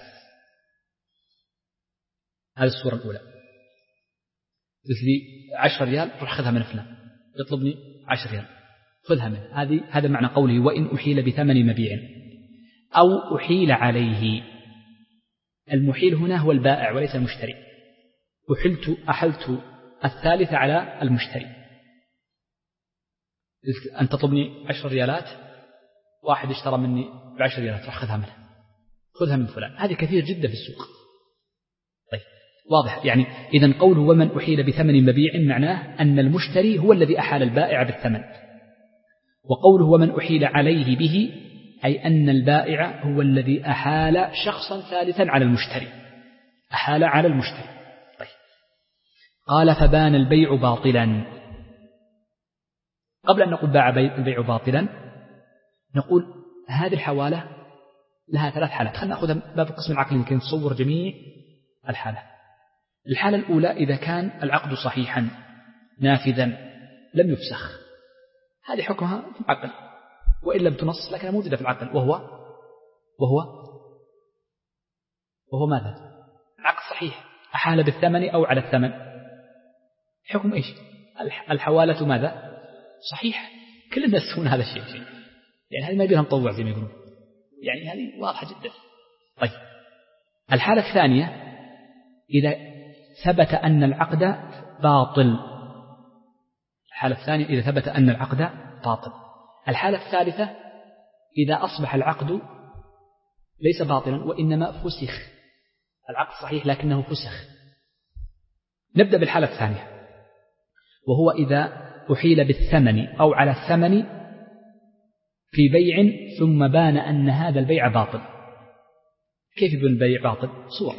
هذه الصورة الأولى. قلت لي عشر ريال روح خذها من فلان، يطلبني عشر ريال خذها منه. هذه هذا معنى قوله: وإن أحيل بثمن مبيع أو أحيل عليه. المحيل هنا هو البائع وليس المشتري. أحلت أحلت الثالث على المشتري. أن تطلبني عشر ريالات، واحد اشترى مني بعشر ريالات روح خذها منه، خذها من فلان. هذه كثير جدا في السوق. طيب واضح يعني. إذن قوله ومن أحيل بثمن مبيع معناه أن المشتري هو الذي أحال البائع بالثمن، وقوله ومن أحيل عليه به أي أن البائع هو الذي أحال شخصا ثالثا على المشتري، أحال على المشتري. طيب قال: فبان البيع باطلا. قبل أن نقول باع البيع باطلا نقول هذه الحوالة لها ثلاث حالات. خلنا نأخذ باب القسم العقلي لكي نتصور جميع الحالة. الحالة الأولى إذا كان العقد صحيحا نافذا لم يفسخ، هذه حكمها في العقل وإن لم تنص لكنها موجودة في العقل، وهو وهو وهو ماذا؟ العقد صحيح، أحال بالثمن أو على الثمن. حكم إيش؟ الحوالة ماذا؟ صحيح. كل الناس يسوون هذا الشيء، يعني هذه ما يبيها مطوع زي ما يقولون، يعني هذه واضحة جدا. طيب الحالة الثانية إذا ثبت أن العقد باطل. الحالة الثانية إذا ثبت أن العقد باطل. الحالة الثالثة إذا أصبح العقد ليس باطلا وإنما فسخ. العقد صحيح لكنه فسخ. نبدأ بالحالة الثانية، وهو إذا أحيل بالثمن أو على الثمن في بيع ثم بان أن هذا البيع باطل. كيف يبين البيع باطل؟ صور.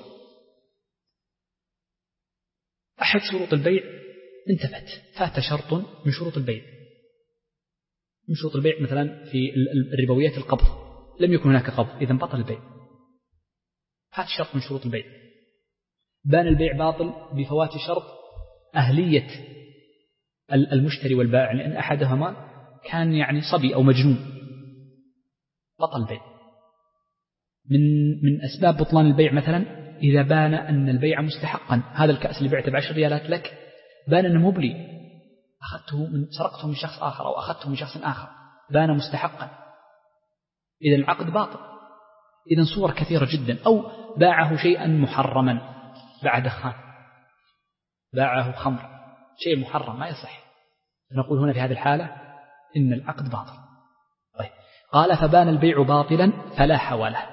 أحد شروط البيع انتفت، فات شرط من شروط البيع. من شروط البيع مثلا في الربويات القبض، لم يكن هناك قبض، إذن بطل البيع. فات شرط من شروط البيع. بان البيع باطل بفوات شرط أهلية المشتري والبائع، لأن أحدهما كان يعني صبي أو مجنون، بطل البيع. من من أسباب بطلان البيع مثلا إذا بان أن البيع مستحقا. هذا الكأس اللي بعته بعشر ريالات لك بان أنه مبلي، أخذته من سرقته من شخص آخر أو أخذته من شخص آخر، بان مستحقا، إذا العقد باطل. إذا صور كثيرة جدا. أو باعه شيئا محرما، باع دخان، باعه خمر، شيء محرم ما يصح. نقول هنا في هذه الحالة إن العقد باطل. طيب قال فبان البيع باطلا فلا حواله.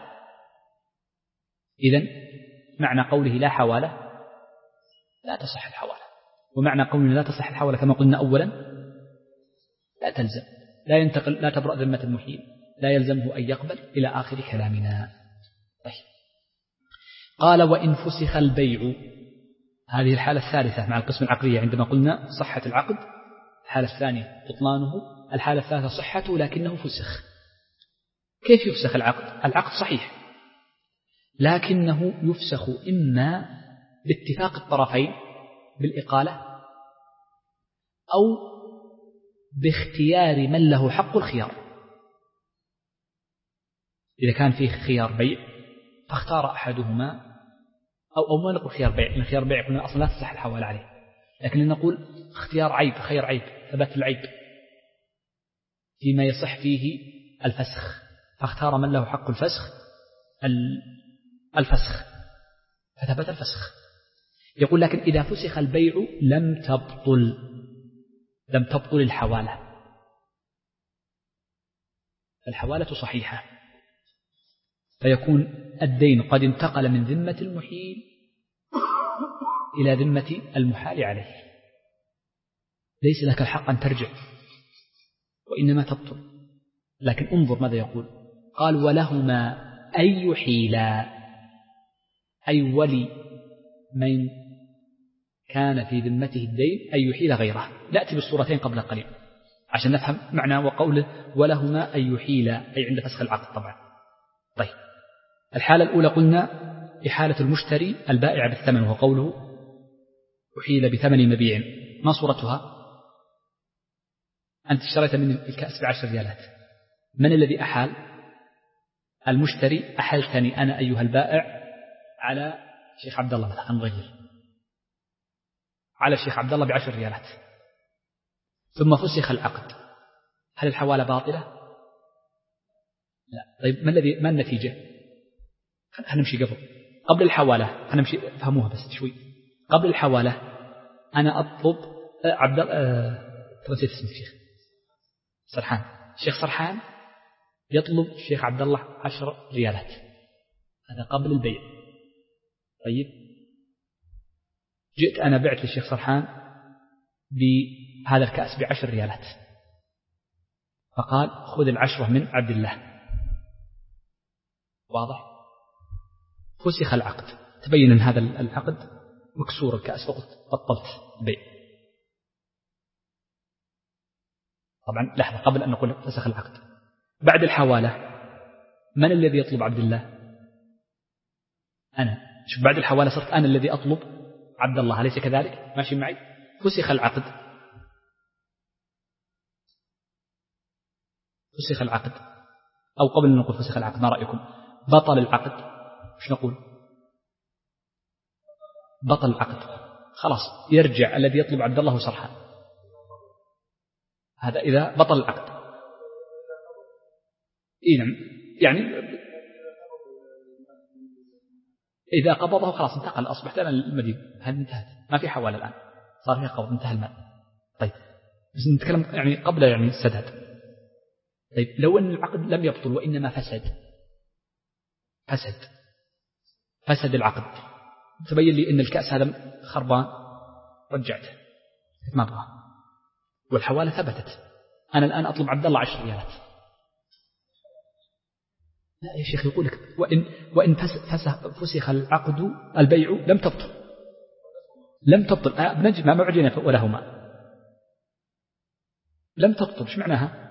إذن معنى قوله لا حواله لا تصح الحواله، ومعنى قوله لا تصح الحواله كما قلنا أولا لا تلزم، لا ينتقل، لا تبرأ ذمة المحيل، لا يلزمه أن يقبل إلى آخر كلامنا. طيب قال وإن فسخ البيع. هذه الحالة الثالثة مع القسم العقلية، عندما قلنا صحة العقد، الحالة الثانية بطلانه، الحالة الثالثة صحته لكنه فسخ. كيف يفسخ العقد؟ العقد صحيح لكنه يفسخ إما باتفاق الطرفين بالإقالة أو باختيار من له حق الخيار. إذا كان فيه خيار بيع فاختار أحدهما، أو أو ما نقول خيار بيع، لأن خيار بيع قلنا أصلا لا تصح الحوالة عليه، لكن نقول اختيار عيب، خير عيب، ثبات العيب فيما يصح فيه الفسخ، فاختار من له حق الفسخ الفسخ فثبت الفسخ. يقول لكن إذا فسخ البيع لم تبطل لم تبطل الحوالة. الحوالة صحيحة، فيكون الدين قد انتقل من ذمة المحيل إلى ذمة المحال عليه. ليس لك الحق أن ترجع وإنما تبطل. لكن انظر ماذا يقول. قال ولهما أن يحيلا، أي ولي من كان في ذمته الدين أن يحيل غيره. نأتي بالصورتين قبل قليل عشان نفهم معنى وقوله ولهما أن يحيلا، أي عند فسخ العقد طبعا. طيب الحالة الأولى قلنا إحالة المشتري البائع بالثمن، وهو قوله أحيل بثمن مبيع. ما صورتها؟ أنت اشتريت من الكأس بعشر ريالات، من الذي أحال؟ المشتري. أحلتني أنا أيها البائع على شيخ عبد الله مثلا، نغير على شيخ عبد الله بعشر ريالات، ثم فسخ العقد، هل الحوالة باطلة؟ لا. طيب ما الذي ما النتيجة؟ هنمشي قبل قبل الحوالة، هنمشي فهموها بس شوي. قبل الحوالة أنا أطلب عبد الله، نسيت اسم الشيخ، سرحان، الشيخ سرحان يطلب الشيخ عبد الله عشر ريالات، هذا قبل البيع. طيب جئت أنا بعت للشيخ سرحان بهذا الكأس بعشر ريالات، فقال خذ العشرة من عبد الله. واضح؟ فسخ العقد، تبين أن هذا العقد مكسور الكأس، فقلت بطلت البيع. طبعا لحظة قبل أن نقول فسخ العقد. بعد الحوالة من الذي يطلب عبد الله؟ أنا. شوف بعد الحوالة صرت أنا الذي أطلب عبد الله، أليس كذلك؟ ماشي معي؟ فسخ العقد، فسخ العقد، أو قبل أن نقول فسخ العقد ما رأيكم؟ بطل العقد، وش نقول؟ بطل العقد، خلاص يرجع الذي يطلب عبد الله وسرحان، هذا إذا بطل العقد. إيه نعم، يعني إذا قبضه خلاص انتقل، أصبحت أنا المدين، هذه انتهت، ما في حوالة الآن، صار فيها قبض، انتهى المال. طيب بس نتكلم يعني قبل يعني السداد. طيب لو أن العقد لم يبطل وإنما فسد فسد فسد العقد، تبين لي أن الكأس هذا خربان، رجعته ما أبغاه والحوالة ثبتت، أنا الآن أطلب عبد الله عشر ريالات. لا يا شيخ، يقول لك وإن, وإن فسخ العقد البيع لم تبطل، لم تبطل أه بنجم ما معجنة ولهما لم تبطل. شو معناها؟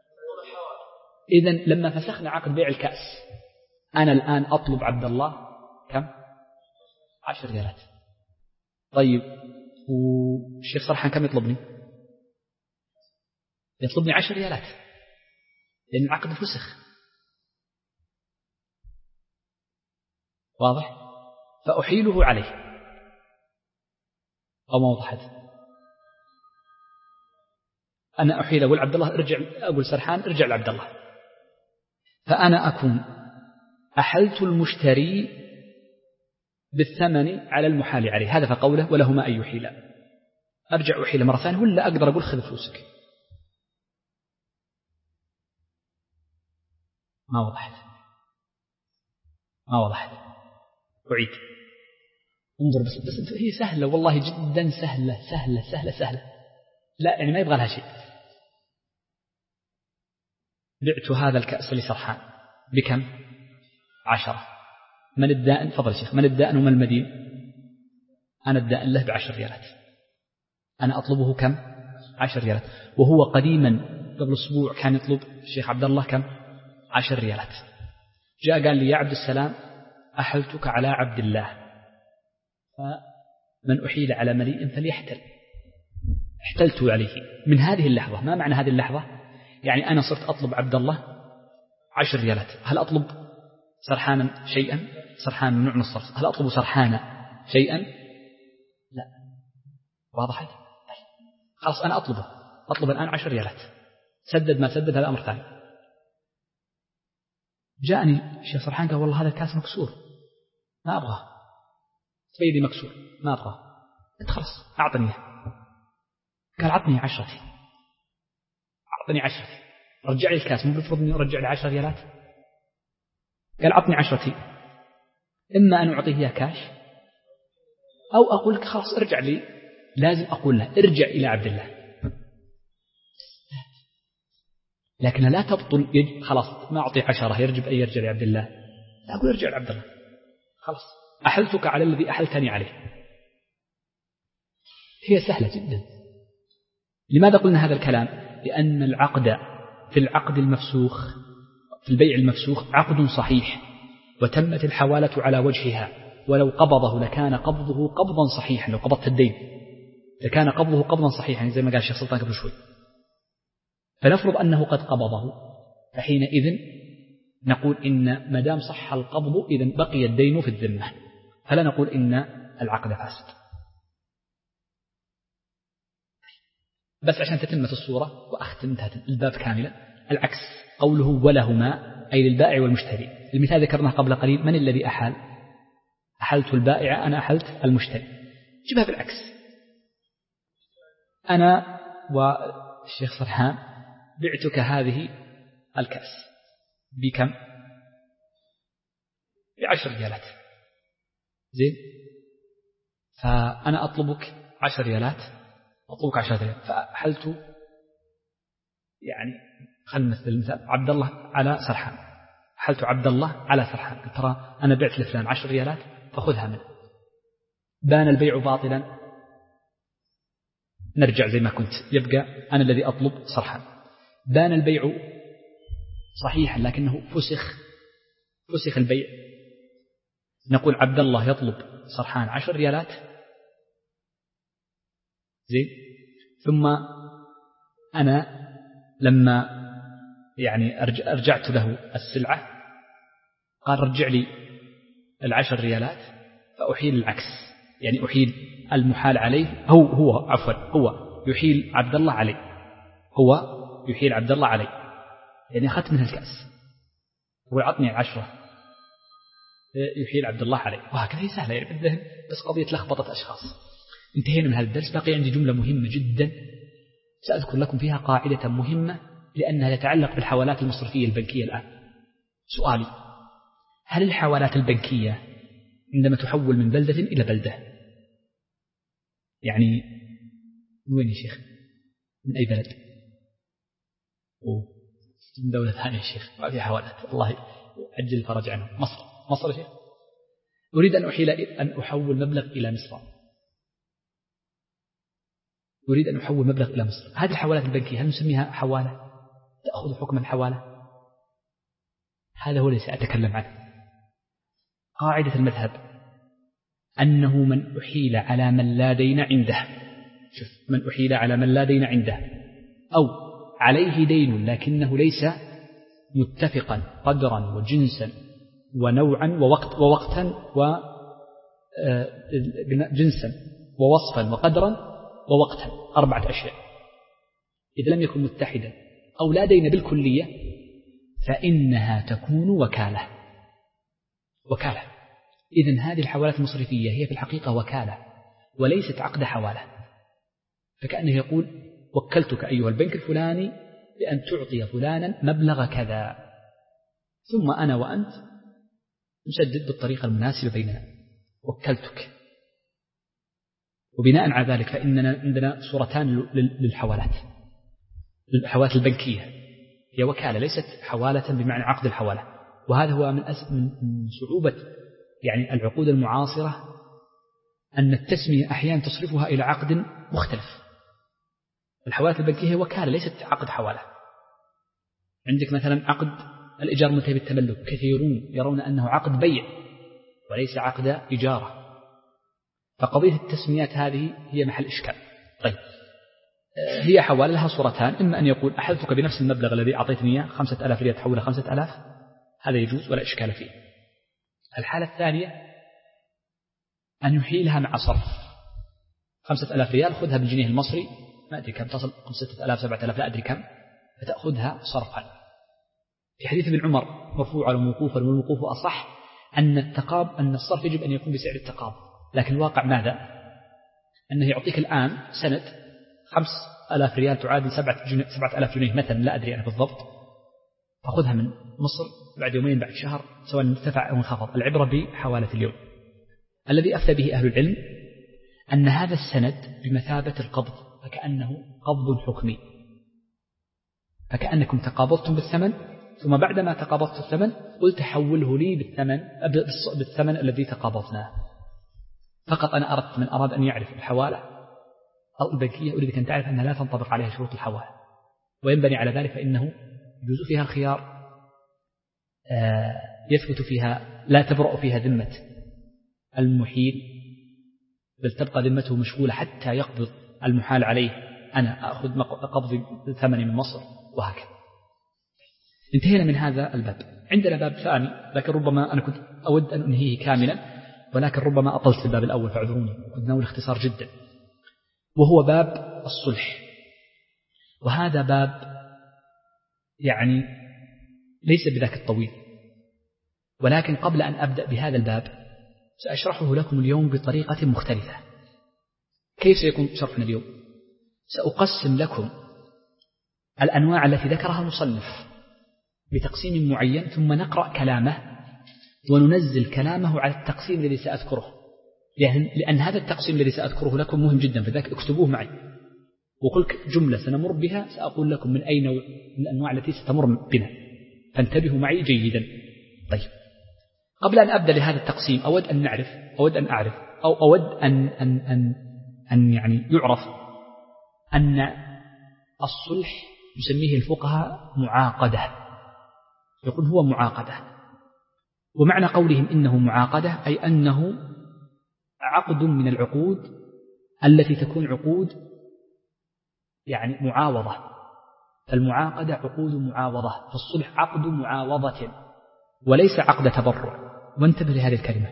إذن لما فسخنا عقد بيع الكأس أنا الآن أطلب عبد الله كم؟ عشر ريالات. طيب والشيخ صرحان كم يطلبني؟ يطلبني عشر ريالات لأن العقد فسخ، واضح؟ فأحيله عليه أو ما وضحت؟ أنا أحيل أقول عبد الله ارجع، أقول سرحان ارجع لعبد الله، فأنا أكون أحلت المشتري بالثمن على المحال عليه، هذا فقوله ولهما أن يحيلا، أرجع أحيل مرة ثانية ولا أقدر أقول خذ فلوسك؟ ما وضحت ما وضحت أعيد. انظر بس, بس هي سهلة والله جدا سهلة سهلة سهلة سهلة، لا يعني ما يبغى لها شيء. بعت هذا الكأس لسرحان بكم؟ عشرة. من الدائن؟ فضل شيخ، من الدائن ومن المدين؟ أنا الدائن له بعشر ريالات، أنا أطلبه كم؟ عشر ريالات، وهو قديما قبل أسبوع كان يطلب الشيخ عبد الله كم؟ عشر ريالات. جاء قال لي يا عبد السلام أحلتك على عبد الله، فمن أحيل على مليء فليحتل، احتلت عليه من هذه اللحظة. ما معنى هذه اللحظة؟ يعني أنا صرت أطلب عبد الله عشر ريالات، هل أطلب سرحانا شيئا؟ سرحان ممنوع من الصرف، هل أطلب سرحانا شيئا؟ لا. واضح؟ خلاص أنا أطلبه، أطلب الآن عشر ريالات، سدد ما سدد هذا أمر ثاني. جاءني الشيخ سرحان قال والله هذا الكاس مكسور ما أبغاه، سيدي مكسور ما أبغاه، قلت خلاص أعطني. قال عطني عشرتي، أعطني عشرتي، رجع لي الكاس، مو بفرض أني أرجع لي عشر ريالات. قال عطني عشرتي، إما أن أعطيه إياه كاش أو أقول لك خلاص ارجع لي، لازم أقول له ارجع إلى عبد الله، لكن لا تبطل يج... خلاص ما أعطي عشرة يرجب أن يرجع لعبد الله، لا أقول ارجع لعبد الله، خلاص أحلتك على الذي أحلتني عليه. هي سهلة جدا. لماذا قلنا هذا الكلام؟ لأن العقد في العقد المفسوخ، في البيع المفسوخ عقد صحيح وتمت الحوالة على وجهها، ولو قبضه لكان قبضه قبضا صحيحا، لو قبضت الدين لكان قبضه قبضا صحيحا زي ما قال الشيخ سلطان قبل شوي. فنفرض أنه قد قبضه، فحينئذ نقول إن مدام صح القبض إذن بقي الدين في الذمة، فلا نقول إن العقد فاسد. بس عشان تتمت الصورة وأختم الباب كاملا، العكس قوله ولهما أي للبائع والمشتري. المثال ذكرناه قبل قليل، من الذي أحال؟ أحلت البائع، أنا أحلت المشتري. جبها بالعكس، أنا والشيخ سرحان بعتك هذه الكأس بكم؟ بعشر ريالات، زين؟ فأنا أطلبك عشر ريالات، أطلبك عشر ريالات، فأحلت يعني خلنا نمثل المثال عبد الله على سرحان، أحلت عبد الله على سرحان، قلت ترى أنا بعت لفلان عشر ريالات فخذها منه. بان البيع باطلا، نرجع زي ما كنت، يبقى أنا الذي أطلب سرحان. بان البيع صحيحا لكنه فسخ فسخ البيع، نقول عبد الله يطلب سرحان عشر ريالات، زين؟ ثم أنا لما يعني أرجعت له السلعة قال رجع لي العشر ريالات، فأحيل العكس، يعني أحيل المحال عليه، هو هو عفوا هو يحيل عبد الله عليه، هو يحيل عبد الله عليه، يعني أخذت منه الكأس ويعطني عشرة يحيل عبد الله عليه، وهكذا هي سهلة يعني بالذهن، بس قضية لخبطة أشخاص. انتهينا من هذا الدرس. باقي عندي جملة مهمة جدا سأذكر لكم فيها قاعدة مهمة لأنها تتعلق بالحوالات المصرفية البنكية الآن. سؤالي: هل الحوالات البنكية عندما تحول من بلدة إلى بلدة، يعني من وين يا شيخ؟ من أي بلد؟ أوه. من دولة ثانية يا شيخ، ما في حوالات، الله يعجل الفرج عنه. مصر. مصر يا شيخ. أريد أن أحيل أن أحول مبلغ إلى مصر. أريد أن أحول مبلغ إلى مصر. هذه الحوالات البنكية هل نسميها حوالة؟ تأخذ حكم الحوالة؟ هذا هو الذي سأتكلم عنه. قاعدة المذهب أنه من أحيل على من لا دين عنده، شوف، من أحيل على من لا دين عنده أو عليه دين لكنه ليس متفقا قدرا وجنسا ونوعا ووقت ووقتا وجنسا ووصفا وقدرا ووقتا، أربعة أشياء، إذا لم يكن متحدا أو لا دين بالكلية فإنها تكون وكالة. وكالة. إذن هذه الحوالات المصرفية هي في الحقيقة وكالة وليست عقد حوالة، فكأنه يقول: وكلتك أيها البنك الفلاني بأن تعطي فلانا مبلغ كذا، ثم أنا وأنت نسدد بالطريقة المناسبة بيننا، وكلتك. وبناء على ذلك فإننا عندنا صورتان للحوالات، للحوالات البنكية، هي وكالة ليست حوالة بمعنى عقد الحوالة. وهذا هو من من صعوبة يعني العقود المعاصرة، أن التسمية أحيانا تصرفها إلى عقد مختلف. الحوالات البنكية هي وكالة ليست عقد حوالة. عندك مثلا عقد الإيجار المنتهي بالتملك، كثيرون يرون أنه عقد بيع وليس عقد إجارة، فقضية التسميات هذه هي محل إشكال. طيب، هي حوالة لها صورتان: إما أن يقول أحلتك بنفس المبلغ الذي أعطيتني إياه خمسة آلاف ريال تحولها خمسة آلاف، هذا يجوز ولا إشكال فيه. الحالة الثانية أن يحيلها مع صرف، خمسة آلاف ريال خذها بالجنيه المصري، ما أدري كم تصل، ستة آلاف سبعة آلاف لا أدري كم، فتأخذها صرفا. في حديث ابن عمر مرفوعا وموقوفا، والموقوف أصح، أن التقاب أن الصرف يجب أن يكون بسعر التقابض، لكن الواقع ماذا؟ أنه يعطيك الآن سنة خمس آلاف ريال تعادل سبعة جنيه سبعة آلاف جنيه مثلا، لا أدري أنا بالضبط، فأخذها من مصر بعد يومين بعد شهر سواء ارتفع أو انخفض، العبرة بحوالة اليوم. الذي أفتى به أهل العلم أن هذا السند بمثابة القبض، فكأنه قبض حكمي، فكأنكم تقابضتم بالثمن، ثم بعدما تقابضت الثمن قلت حوله لي بالثمن بالثمن الذي تقابضناه. فقط أنا أردت، من أراد أن يعرف الحوالة أو البنكية أريدك أن تعرف أنها لا تنطبق عليها شروط الحوالة، وينبني على ذلك فإنه يجوز فيها الخيار، يثبت فيها، لا تبرأ فيها ذمة المحيل، بل تبقى ذمته مشغولة حتى يقبض المحال عليه، أنا أخذ قبض ثمني من مصر، وهكذا. انتهينا من هذا الباب. عندنا باب ثاني، لكن ربما أنا كنت أود أن أنهيه كاملا، ولكن ربما أطلت في الباب الأول فاعذروني، كنت ناوي الاختصار جدا، وهو باب الصلح. وهذا باب يعني ليس بذاك الطويل، ولكن قبل أن أبدأ بهذا الباب سأشرحه لكم اليوم بطريقة مختلفة. كيف سيكون شرحنا اليوم؟ سأقسم لكم الأنواع التي ذكرها المصنف بتقسيم معين، ثم نقرأ كلامه وننزل كلامه على التقسيم الذي سأذكره، لأن هذا التقسيم الذي سأذكره لكم مهم جدا، فذلك اكتبوه معي، وكل جملة سنمر بها سأقول لكم من أي نوع من الأنواع التي ستمر بنا، فانتبهوا معي جيدا. طيب، قبل أن أبدأ لهذا التقسيم أود أن نعرف أود أن أعرف أو أود أن أن أن أن يعني يعرف أن الصلح يسميه الفقهاء معاقدة، يقول هو معاقدة. ومعنى قولهم إنه معاقدة أي أنه عقد من العقود التي تكون عقود يعني معاوضة، فالمعاقدة عقود معاوضة، فالصلح عقد معاوضة وليس عقد تبرع. وانتبه لهذه الكلمة،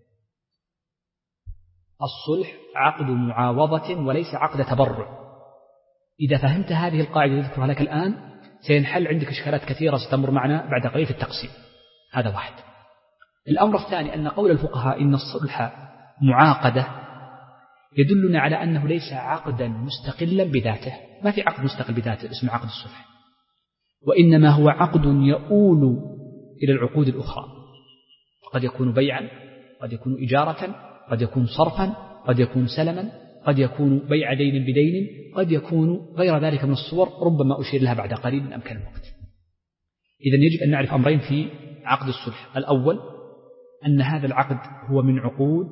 الصلح عقد معاوضة وليس عقد تبرع. إذا فهمت هذه القاعدة ذكرها لك الآن سينحل عندك إشكالات كثيرة ستمر معنا بعد قليل في التقسيم. هذا واحد. الأمر الثاني أن قول الفقهاء إن الصلح معاقدة يدلنا على أنه ليس عقدا مستقلا بذاته، ما في عقد مستقل بذاته اسمه عقد الصلح، وإنما هو عقد يؤول إلى العقود الأخرى، قد يكون بيعا، قد يكون إجارة، قد يكون صرفا، قد يكون سلما، قد يكون بيع دين بدين، قد يكون غير ذلك من الصور ربما أشير لها بعد قليل من أمكن الوقت. إذن يجب أن نعرف أمرين في عقد الصلح. الأول أن هذا العقد هو من عقود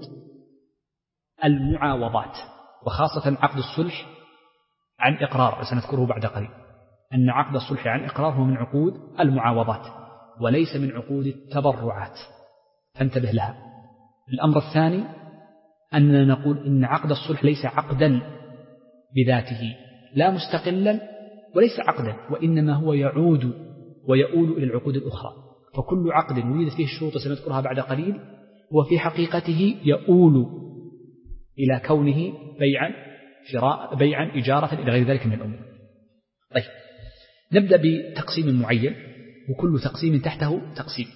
المعاوضات، وخاصة عقد الصلح عن إقرار سنذكره بعد قليل، أن عقد الصلح عن إقرار هو من عقود المعاوضات وليس من عقود التبرعات، فانتبه لها. الأمر الثاني أننا نقول إن عقد الصلح ليس عقدا بذاته، لا مستقلا وليس عقدا، وإنما هو يعود ويؤول إلى العقود الأخرى. فكل عقد وجدت فيه الشروط سنذكرها بعد قليل هو في حقيقته يؤول إلى كونه بيعا شراء بيعا إجارة إلى غير ذلك من الأمور. طيب، نبدأ بتقسيم معين وكل تقسيم تحته تقسيم.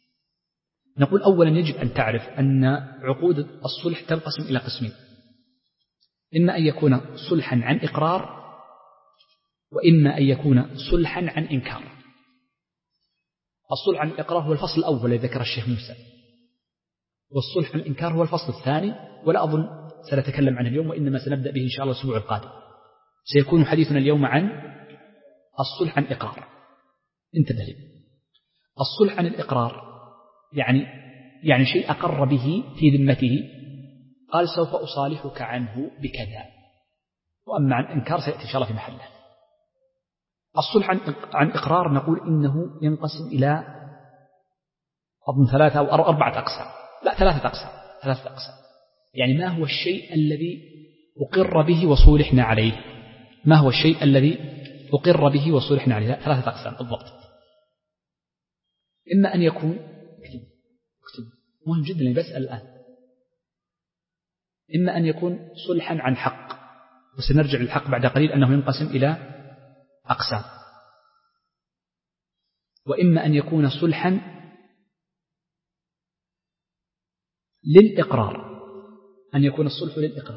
نقول أولا يجب أن تعرف أن عقود الصلح تنقسم إلى قسمين، إما أن يكون صلحا عن إقرار، وإما أن يكون صلحا عن إنكار. الصلح عن الإقرار هو الفصل الأول الذي ذكر الشيخ موسى، والصلح عن الإنكار هو الفصل الثاني، ولا أظن سنتكلم عنه اليوم، وإنما سنبدأ به إن شاء الله الأسبوع القادم. سيكون حديثنا اليوم عن الصلح عن إقرار. انتبه لي، الصلح عن الإقرار يعني يعني شيء أقر به في ذمته، قال سوف أصالحك عنه بكذا، وأما عن إنكار سيأتي إن شاء الله في محله. الصلح عن عن إقرار نقول إنه ينقسم إلى أظن ثلاثة أو أربعة أقسام، لا ثلاثة أقسام ثلاثة أقسام يعني ما هو الشيء الذي أقر به وصولحنا عليه؟ ما هو الشيء الذي أقر به وصولحنا عليه؟ ثلاثة أقسام بالضبط. إما أن يكون اكتب مهم جدا اللي بسأل الآن، إما أن يكون صلحا عن حق، وسنرجع للحق بعد قليل أنه ينقسم إلى أقسام، وإما أن يكون صلحا للإقرار، أن يكون الصلح للإقرار.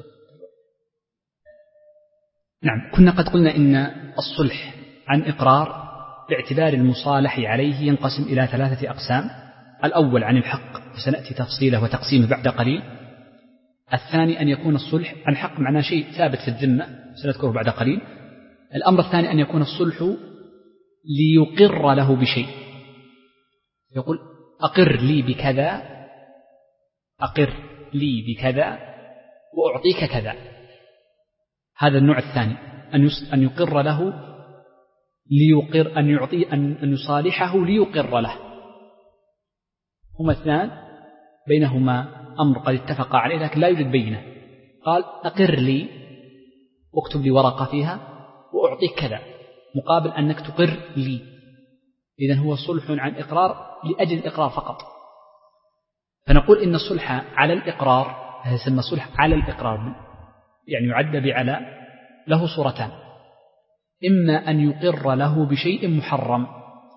نعم، كنا قد قلنا إن الصلح عن إقرار باعتبار المصالح عليه ينقسم إلى ثلاثة أقسام. الأول عن الحق، وسنأتي تفصيله وتقسيمه بعد قليل. الثاني أن يكون الصلح عن حق معناه شيء ثابت في الذمة، سنذكره بعد قليل. الأمر الثاني أن يكون الصلح ليقر له بشيء، يقول أقر لي بكذا، أقر لي بكذا وأعطيك كذا. هذا النوع الثاني، أن يقر له ليقر، أن يعطي أن يصالحه ليقر له. هما اثنان بينهما أمر قد اتفق عليه لكن لا يوجد بينه. قال أقر لي، واكتب لي ورقة فيها وأعطيك كذا مقابل أنك تقر لي. إذن هو صلح عن إقرار لأجل الإقرار فقط. فنقول إن الصلح على الإقرار هذا يسمى صلح على الإقرار، يعني يعد بعلى، له صورتان: إما أن يقر له بشيء محرم،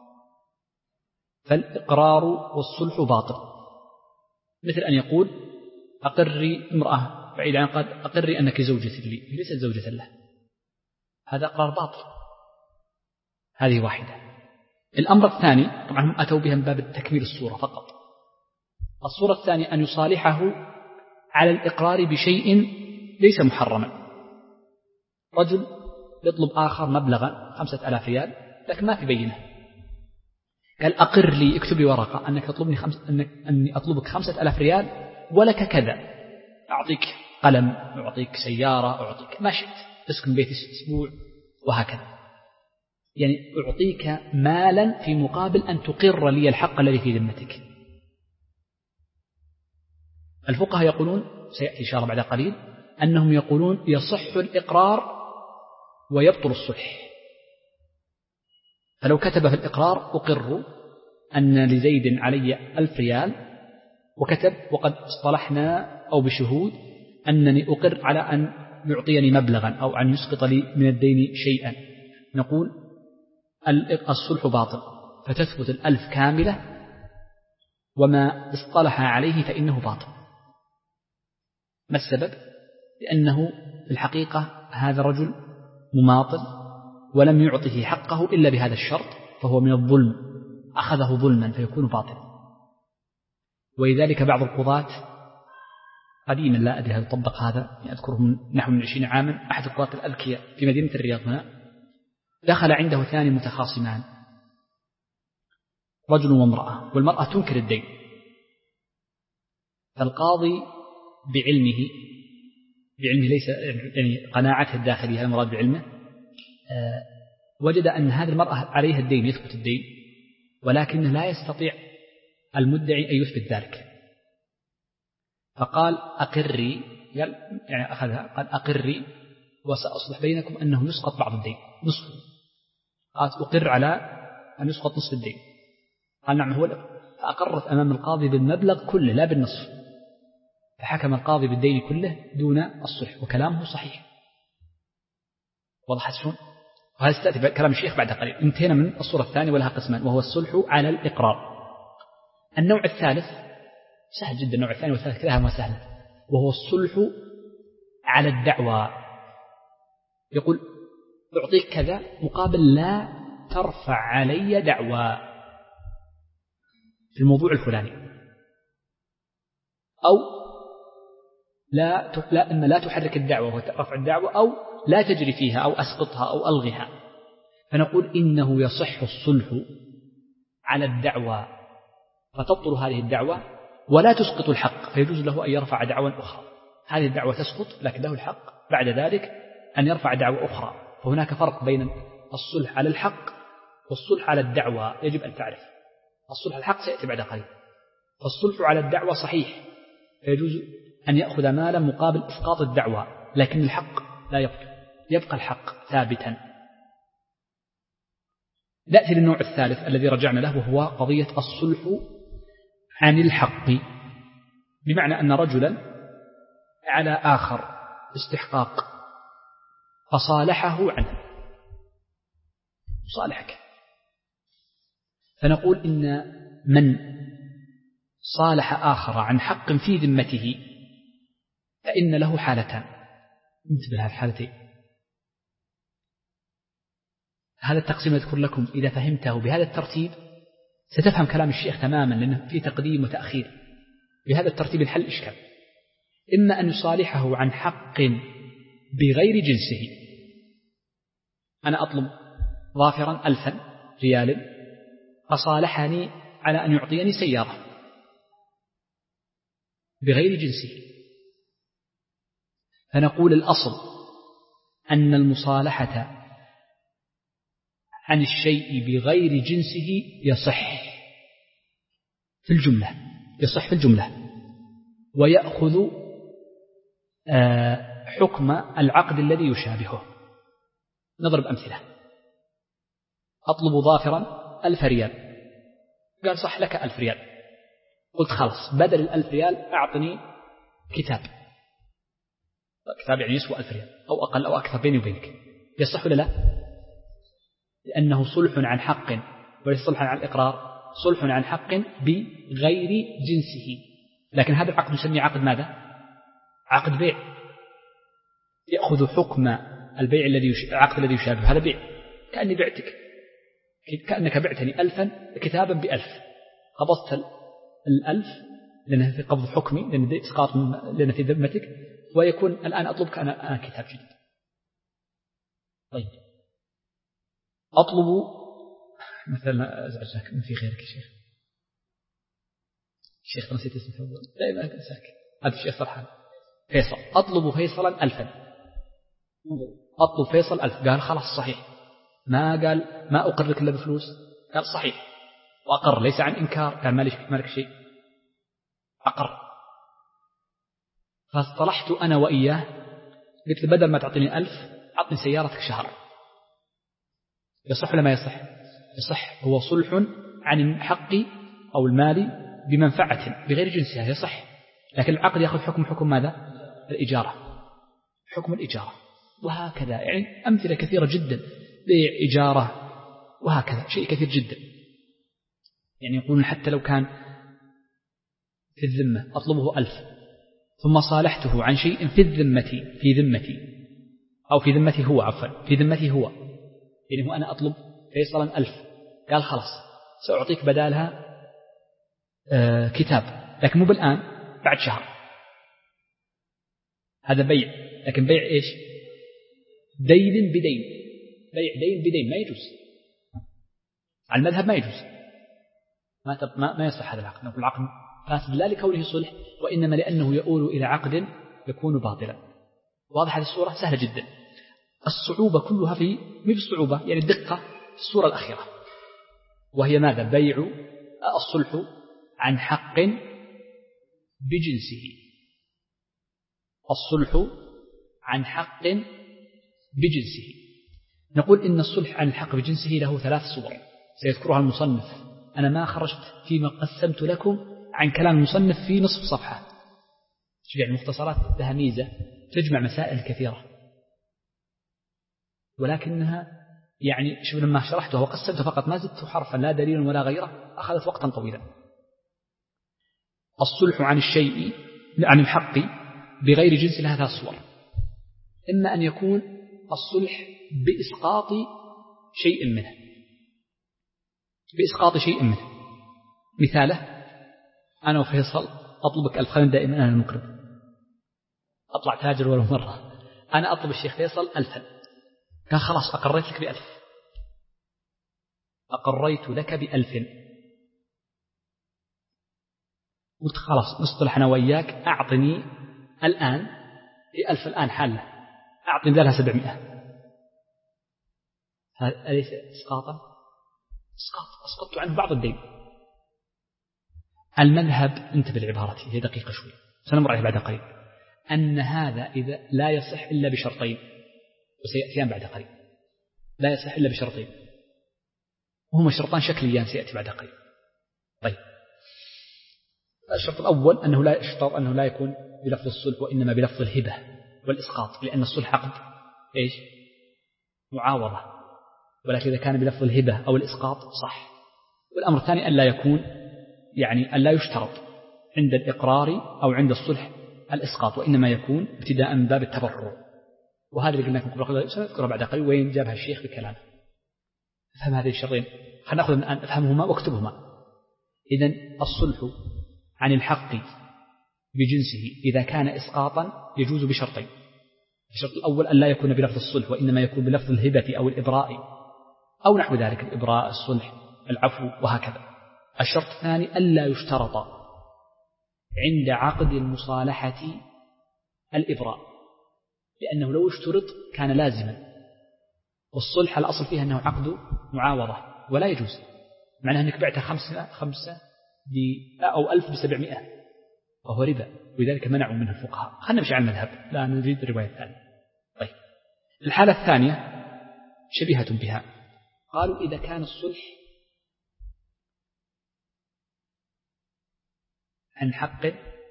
فالإقرار والصلح باطل، مثل أن يقول أقري امرأة بعيد عن قد أقري أنك زوجة لي، ليست زوجة له، هذا إقرار باطل. هذه واحدة. الأمر الثاني طبعا هم أتوا بها من باب تكميل الصورة فقط. الصورة الثانية أن يصالحه على الإقرار بشيء ليس محرما. رجل يطلب آخر مبلغا خمسة آلاف ريال لكن ما في بينه، قال أقر لي، اكتبي ورقة أنك تطلبني خمس أنك أني أطلبك خمسة آلاف ريال ولك كذا، أعطيك قلم، أعطيك سيارة، أعطيك ما شئت، تسكن بيتي أسبوع وهكذا. يعني أعطيك مالا في مقابل أن تقر لي الحق الذي في ذمتك. الفقهاء يقولون، سيأتي إن شاء الله بعد قليل، أنهم يقولون يصح الإقرار ويبطل الصلح. فلو كتب في الإقرار أقر أن لزيد علي ألف ريال، وكتب وقد اصطلحنا أو بشهود أنني أقر على أن يعطيني مبلغا أو أن يسقط لي من الدين شيئا، نقول الصلح باطل، فتثبت الألف كاملة وما اصطلح عليه فإنه باطل. ما السبب؟ لأنه في الحقيقة هذا رجل مماطل ولم يعطه حقه إلا بهذا الشرط، فهو من الظلم، أخذه ظلما فيكون باطلا. ولذلك بعض القضاة قديما، لا أدري هل طبق هذا، أذكره من نحو من عشرين عاما، أحد القضاة الأذكياء في مدينة الرياض هنا، دخل عنده اثنان متخاصمان، رجل وامرأة، والمرأة تنكر الدين، فالقاضي بعلمه بعلمه ليس يعني قناعته الداخلية، المراد بعلمه، أه وجد أن هذه المرأة عليها الدين، يثبت الدين، ولكنه لا يستطيع المدعي أن يثبت ذلك، فقال أقري، يعني أخذها قال أقري وسأصلح بينكم أنه يسقط بعض الدين نصف، قالت أقر على أن يسقط نصف الدين، قال نعم هو لك، فأقرت أمام القاضي بالمبلغ كله لا بالنصف، فحكم القاضي بالدين كله دون الصلح، وكلامه صحيح. وضحت شلون؟ وهذا استأتي كلام الشيخ بعد قليل. انتهينا من الصورة الثانية ولها قسمان، وهو الصلح على الإقرار. النوع الثالث سهل جدا، النوع الثاني والثالث كلها ما سهل، وهو الصلح على الدعوى. يقول أعطيك كذا مقابل لا ترفع علي دعوى في الموضوع الفلاني، أو لا لا إما لا تحرك الدعوة وترفع الدعوة، أو لا تجري فيها، أو أسقطها أو ألغها. فنقول إنه يصح الصلح على الدعوى فتبطل هذه الدعوة ولا تسقط الحق، فيجوز له أن يرفع دعوى أخرى. هذه الدعوة تسقط لكن له الحق بعد ذلك أن يرفع دعوة أخرى. فهناك فرق بين الصلح على الحق والصلح على الدعوة، يجب أن تعرف. الصلح على الحق سيأتي بعد قليل، فالصلح على الدعوة صحيح، فيجوز أن يأخذ مالا مقابل إسقاط الدعوة، لكن الحق لا يبقى، يبقى الحق ثابتا. نأتي للنوع الثالث الذي رجعنا له، وهو قضية الصلح عن الحق، بمعنى أن رجلا على آخر استحقاق فصالحه عنه، صالحك، فنقول إن من صالح آخر عن حق في ذمته فإن له حالتان، انتبه هذه الحالتين. هذا التقسيم أذكر لكم إذا فهمته بهذا الترتيب ستفهم كلام الشيخ تماما، لأنه في تقديم وتأخير. بهذا الترتيب الحل إشكال، إما أن يصالحه عن حق بغير جنسه، أنا أطلب ظافرا ألفا ريال فصالحني على أن يعطيني سيارة بغير جنسه، فنقول الأصل أن المصالحة عن الشيء بغير جنسه يصح في الجملة، يصح في الجملة، ويأخذ حكم العقد الذي يشابهه. نضرب أمثلة. أطلب ظافرا ألف ريال، قال صح لك ألف ريال، قلت خلاص بدل الألف ريال أعطني كتاب، كتاب يعني يسوى ألف ريال أو أقل أو أكثر بيني وبينك، يصح ولا لا؟ لأنه صلح عن حق وليس صلحا عن الإقرار، صلح عن حق بغير جنسه. لكن هذا العقد نسميه عقد ماذا؟ عقد بيع، يأخذ حكم البيع الذي يش... العقد الذي يشابه، هذا بيع، كأني بعتك، كأنك بعتني ألفا كتابا بألف، قبضت الألف لأنه في قبض حكمي، لأن إسقاط لأنه في ذمتك، ويكون الآن أطلبك أنا, أنا كتاب جديد. طيب أطلب مثلا، أزعجك من في غيرك يا شيخ، الشيخ نسيت اسمه دائما أنساك، هذا الشيخ فرحان فيصل، أطلب فيصلا ألفا، أطلب فيصل ألف، قال خلاص صحيح، ما قال ما أقر لك إلا بفلوس، قال صحيح وأقر، ليس عن إنكار، قال مالك مالك شيء، أقر. فاصطلحت أنا وإياه، قلت له بدل ما تعطيني ألف أعطني سيارتك شهر، يصح ولا ما يصح؟ يصح، هو صلح عن الحق أو المال بمنفعة بغير جنسها، يصح، لكن العقد يأخذ حكم حكم ماذا؟ الإجارة، حكم الإجارة، وهكذا يعني أمثلة كثيرة جدا، بيع إجارة وهكذا شيء كثير جدا. يعني يقولون حتى لو كان في الذمة أطلبه ألف، ثم صالحته عن شيء في الذمة في ذمتي أو في ذمتي هو عفوا في ذمتي هو، يعني هو أنا أطلب فيصلا ألف، قال خلاص سأعطيك بدالها آه كتاب، لكن مو بالآن، بعد شهر. هذا بيع، لكن بيع إيش؟ دين بدين، بيع دين بدين ما يجوز على المذهب، ما يجوز، ما تب... ما, ما يصح هذا العقد. نقول العقد فاسد لا لكونه صلح، وإنما لأنه يؤول إلى عقد يكون باطلا. واضح هذه الصورة؟ سهلة جدا. الصعوبة كلها في مش الصعوبة يعني الدقة في الصورة الأخيرة، وهي ماذا؟ بيع الصلح عن حق بجنسه، الصلح عن حق بجنسه. نقول إن الصلح عن الحق بجنسه له ثلاث صور سيذكرها المصنف. أنا ما خرجت فيما قسمت لكم عن كلام المصنف في نصف صفحة، يعني المختصرات لها ميزة تجمع مسائل كثيرة، ولكنها يعني شوف لما شرحتها وقسمت فقط ما زدت حرفا لا دليلا ولا غيره أخذت وقتا طويلا. الصلح عن الشيء عن الحق بغير جنس لها ثلاث صور. إما أن يكون الصلح بإسقاط شيء منه، بإسقاط شيء منه. مثاله أنا وفيصل أطلبك ألف، خلينا دائما أنا المقرب، أطلع تاجر ولو مرة، أنا أطلب الشيخ فيصل ألفا، قال خلاص أقريت لك بألف، أقريت لك بألف، قلت خلاص نصطلح أنا وياك، أعطني الآن بألف الآن حالة، أعطني ذلها سبعمائة. هذا أليس إسقاطا؟ إسقاط، أسقطت عنه بعض الدين. المذهب انتبه لعبارتي هي دقيقة شوي سنمر عليها بعد قليل، أن هذا إذا لا يصح إلا بشرطين وسيأتيان بعد قليل، لا يصح إلا بشرطين وهما شرطان شكليان سيأتي بعد قليل. طيب الشرط الأول أنه لا يشترط أنه لا يكون بلفظ الصلح وإنما بلفظ الهبة والإسقاط، لأن الصلح عقد إيش؟ معاوضة، ولكن إذا كان بلفظ الهبة أو الإسقاط صح. والأمر الثاني أن لا يكون يعني أن لا يشترط عند الإقرار أو عند الصلح الإسقاط، وإنما يكون ابتداء من باب التبرع، وهذا اللي قلنا لكم قبل سنذكره بعد قليل وين جابها الشيخ بكلامه. افهم هذه الشرطين، خلينا نأخذ الآن افهمهما واكتبهما. إذن الصلح عن الحق بجنسه إذا كان إسقاطا يجوز بشرطين. الشرط الأول أن لا يكون بلفظ الصلح وإنما يكون بلفظ الهبة أو الإبراء أو نحو ذلك، الإبراء الصلح العفو وهكذا. الشرط الثاني ألا يشترط عند عقد المصالحة الإبراء، لأنه لو اشترط كان لازما، والصلح الأصل فيها أنه عقد معاوضة ولا يجوز، معناه أنك بعت خمسة, خمسة أو ألف بسبعمائة وهو ربا، ولذلك منعوا منه الفقهاء. خلنا نمشي على المذهب لا نريد الرواية الثانية. طيب الحالة الثانية شبيهة بها، قالوا إذا كان الصلح عن حق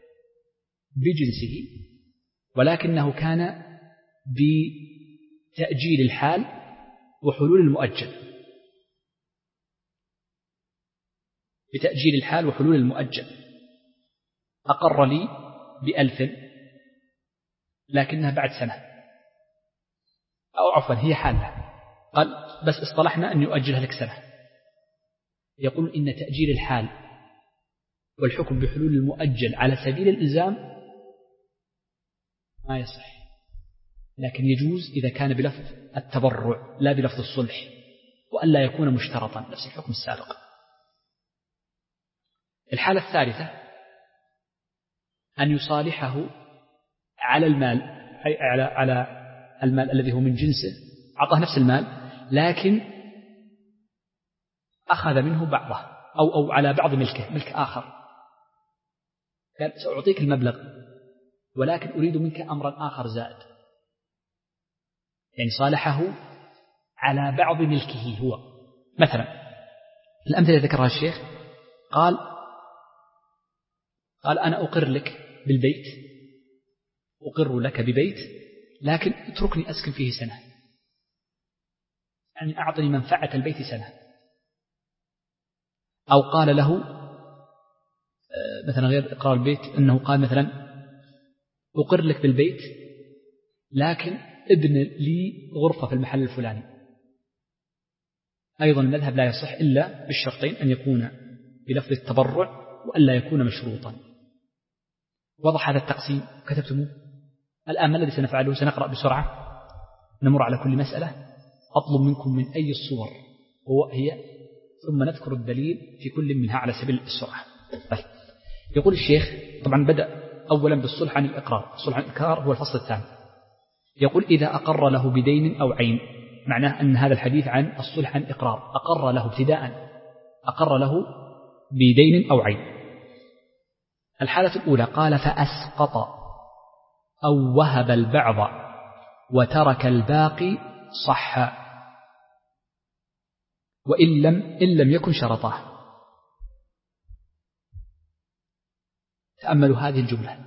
بجنسه ولكنه كان بتأجيل الحال وحلول المؤجل، بتأجيل الحال وحلول المؤجل، أقر لي بألف لكنها بعد سنة، أو عفوا هي حالة، قال بس اصطلحنا أن يؤجلها لك سنة. يقول إن تأجيل الحال والحكم بحلول المؤجل على سبيل الإلزام ما يصح، لكن يجوز إذا كان بلفظ التبرع لا بلفظ الصلح، وألا يكون مشترطا نفس الحكم السابق. الحالة الثالثة أن يصالحه على المال، أي على على المال الذي هو من جنسه، أعطاه نفس المال لكن أخذ منه بعضه أو أو على بعض ملكه، ملك آخر، قال سأعطيك المبلغ ولكن أريد منك أمرا آخر زائد، يعني صالحه على بعض ملكه هو. مثلا الأمثلة ذكرها الشيخ، قال قال أنا أقر لك بالبيت، أقر لك ببيت لكن اتركني أسكن فيه سنة، يعني أعطني منفعة البيت سنة. أو قال له مثلا غير إقرار البيت أنه قال مثلا أقر لك بالبيت لكن ابن لي غرفة في المحل الفلاني، أيضا المذهب لا يصح إلا بالشرطين أن يكون بلفظ التبرع وألا يكون مشروطا. وضح هذا التقسيم كتبتموه؟ الآن ما الذي سنفعله؟ سنقرأ بسرعة نمر على كل مسألة، أطلب منكم من أي الصور وهي ثم نذكر الدليل في كل منها على سبيل السرعة. طيب. يقول الشيخ طبعا بدأ أولا بالصلح عن الإقرار. الصلح عن الإقرار هو الفصل الثاني. يقول إذا أقر له بدين أو عين، معناه أن هذا الحديث عن الصلح عن الإقرار، أقر له ابتداء أقر له بدين أو عين. الحالة الأولى قال فأسقط أو وهب البعض وترك الباقي صح وإن لم, إن لم يكن شرطه. تأملوا هذه الجملة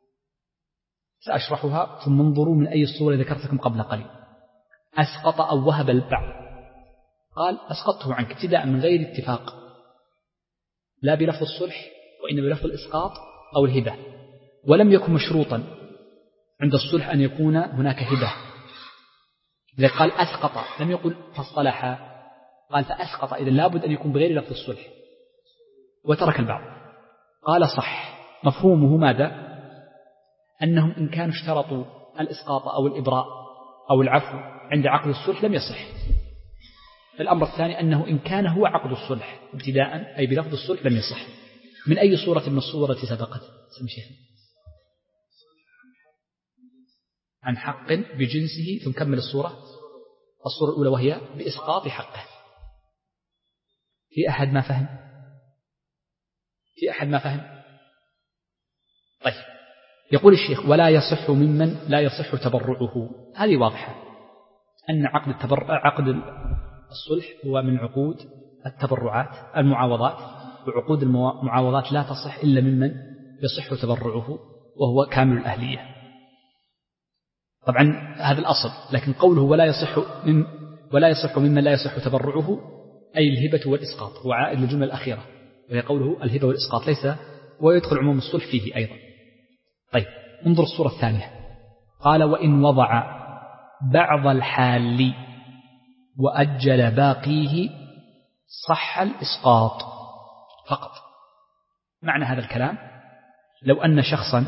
سأشرحها ثم انظروا من أي الصورة ذكرت لكم قبل قليل. أسقط أو وهب البعض، قال أسقطته عنك ابتداء من غير اتفاق، لا بلفظ الصلح وإنما بلفظ الإسقاط أو الهبة، ولم يكن مشروطا عند الصلح أن يكون هناك هبة. إذا قال أسقط لم يقل فاصطلح، قال فأسقط، إذا لابد أن يكون بغير لفظ الصلح. وترك البعض قال صح. مفهومه ماذا؟ أنهم إن كانوا اشترطوا الإسقاط أو الإبراء أو العفو عند عقد الصلح لم يصح. الأمر الثاني أنه إن كان هو عقد الصلح ابتداء أي بلفظ الصلح لم يصح. من أي صورة من الصورة التي سبقت؟ سمي شيخ. عن حق بجنسه، ثم كمل الصورة. الصورة الأولى وهي بإسقاط حقه. في أحد ما فهم؟ في أحد ما فهم؟ طيب. يقول الشيخ ولا يصح ممن لا يصح تبرعه. هذه واضحة أن عقد التبرع عقد الصلح هو من عقود التبرعات المعاوضات، وعقود المعاوضات لا تصح إلا ممن يصح تبرعه وهو كامل الأهلية. طبعا هذا الأصل، لكن قوله ولا يصح من ولا يصح ممن لا يصح تبرعه أي الهبة والإسقاط هو عائد للجملة الأخيرة، وهي قوله الهبة والإسقاط ليس ويدخل عموم الصلح فيه أيضا. طيب انظر الصورة الثانية. قال وإن وضع بعض الحال وأجل باقيه صح الإسقاط فقط. معنى هذا الكلام لو أن شخصا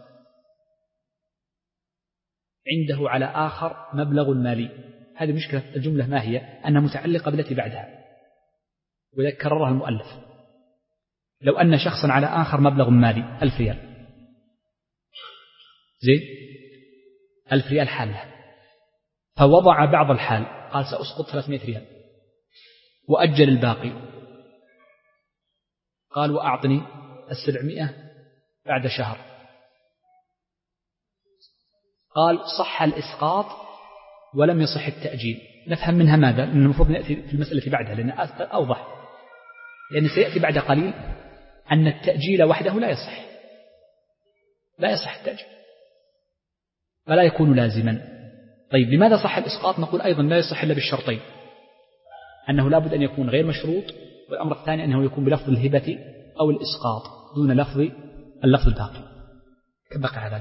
عنده على آخر مبلغ مالي، هذه مشكلة الجملة ما هي؟ أنها متعلقة بالتي بعدها، وذلك كررها المؤلف. لو أن شخصا على آخر مبلغ مالي ألف ريال، زين، ألف ريال حالة، فوضع بعض الحال قال سأسقط ثلاثمائة ريال وأجل الباقي، قال وأعطني السبعمائة بعد شهر، قال صح الإسقاط ولم يصح التأجيل. نفهم منها ماذا؟ أنه المفروض نأتي في المسألة التي بعدها لأن أوضح، لأن سيأتي بعد قليل أن التأجيل وحده لا يصح، لا يصح التأجيل فلا يكون لازما. طيب لماذا صح الإسقاط؟ نقول أيضا لا يصح إلا بالشرطين، أنه لابد أن يكون غير مشروط، والأمر الثاني أنه يكون بلفظ الهبة أو الإسقاط دون لفظ اللفظ الباقي. كم بقى هذا؟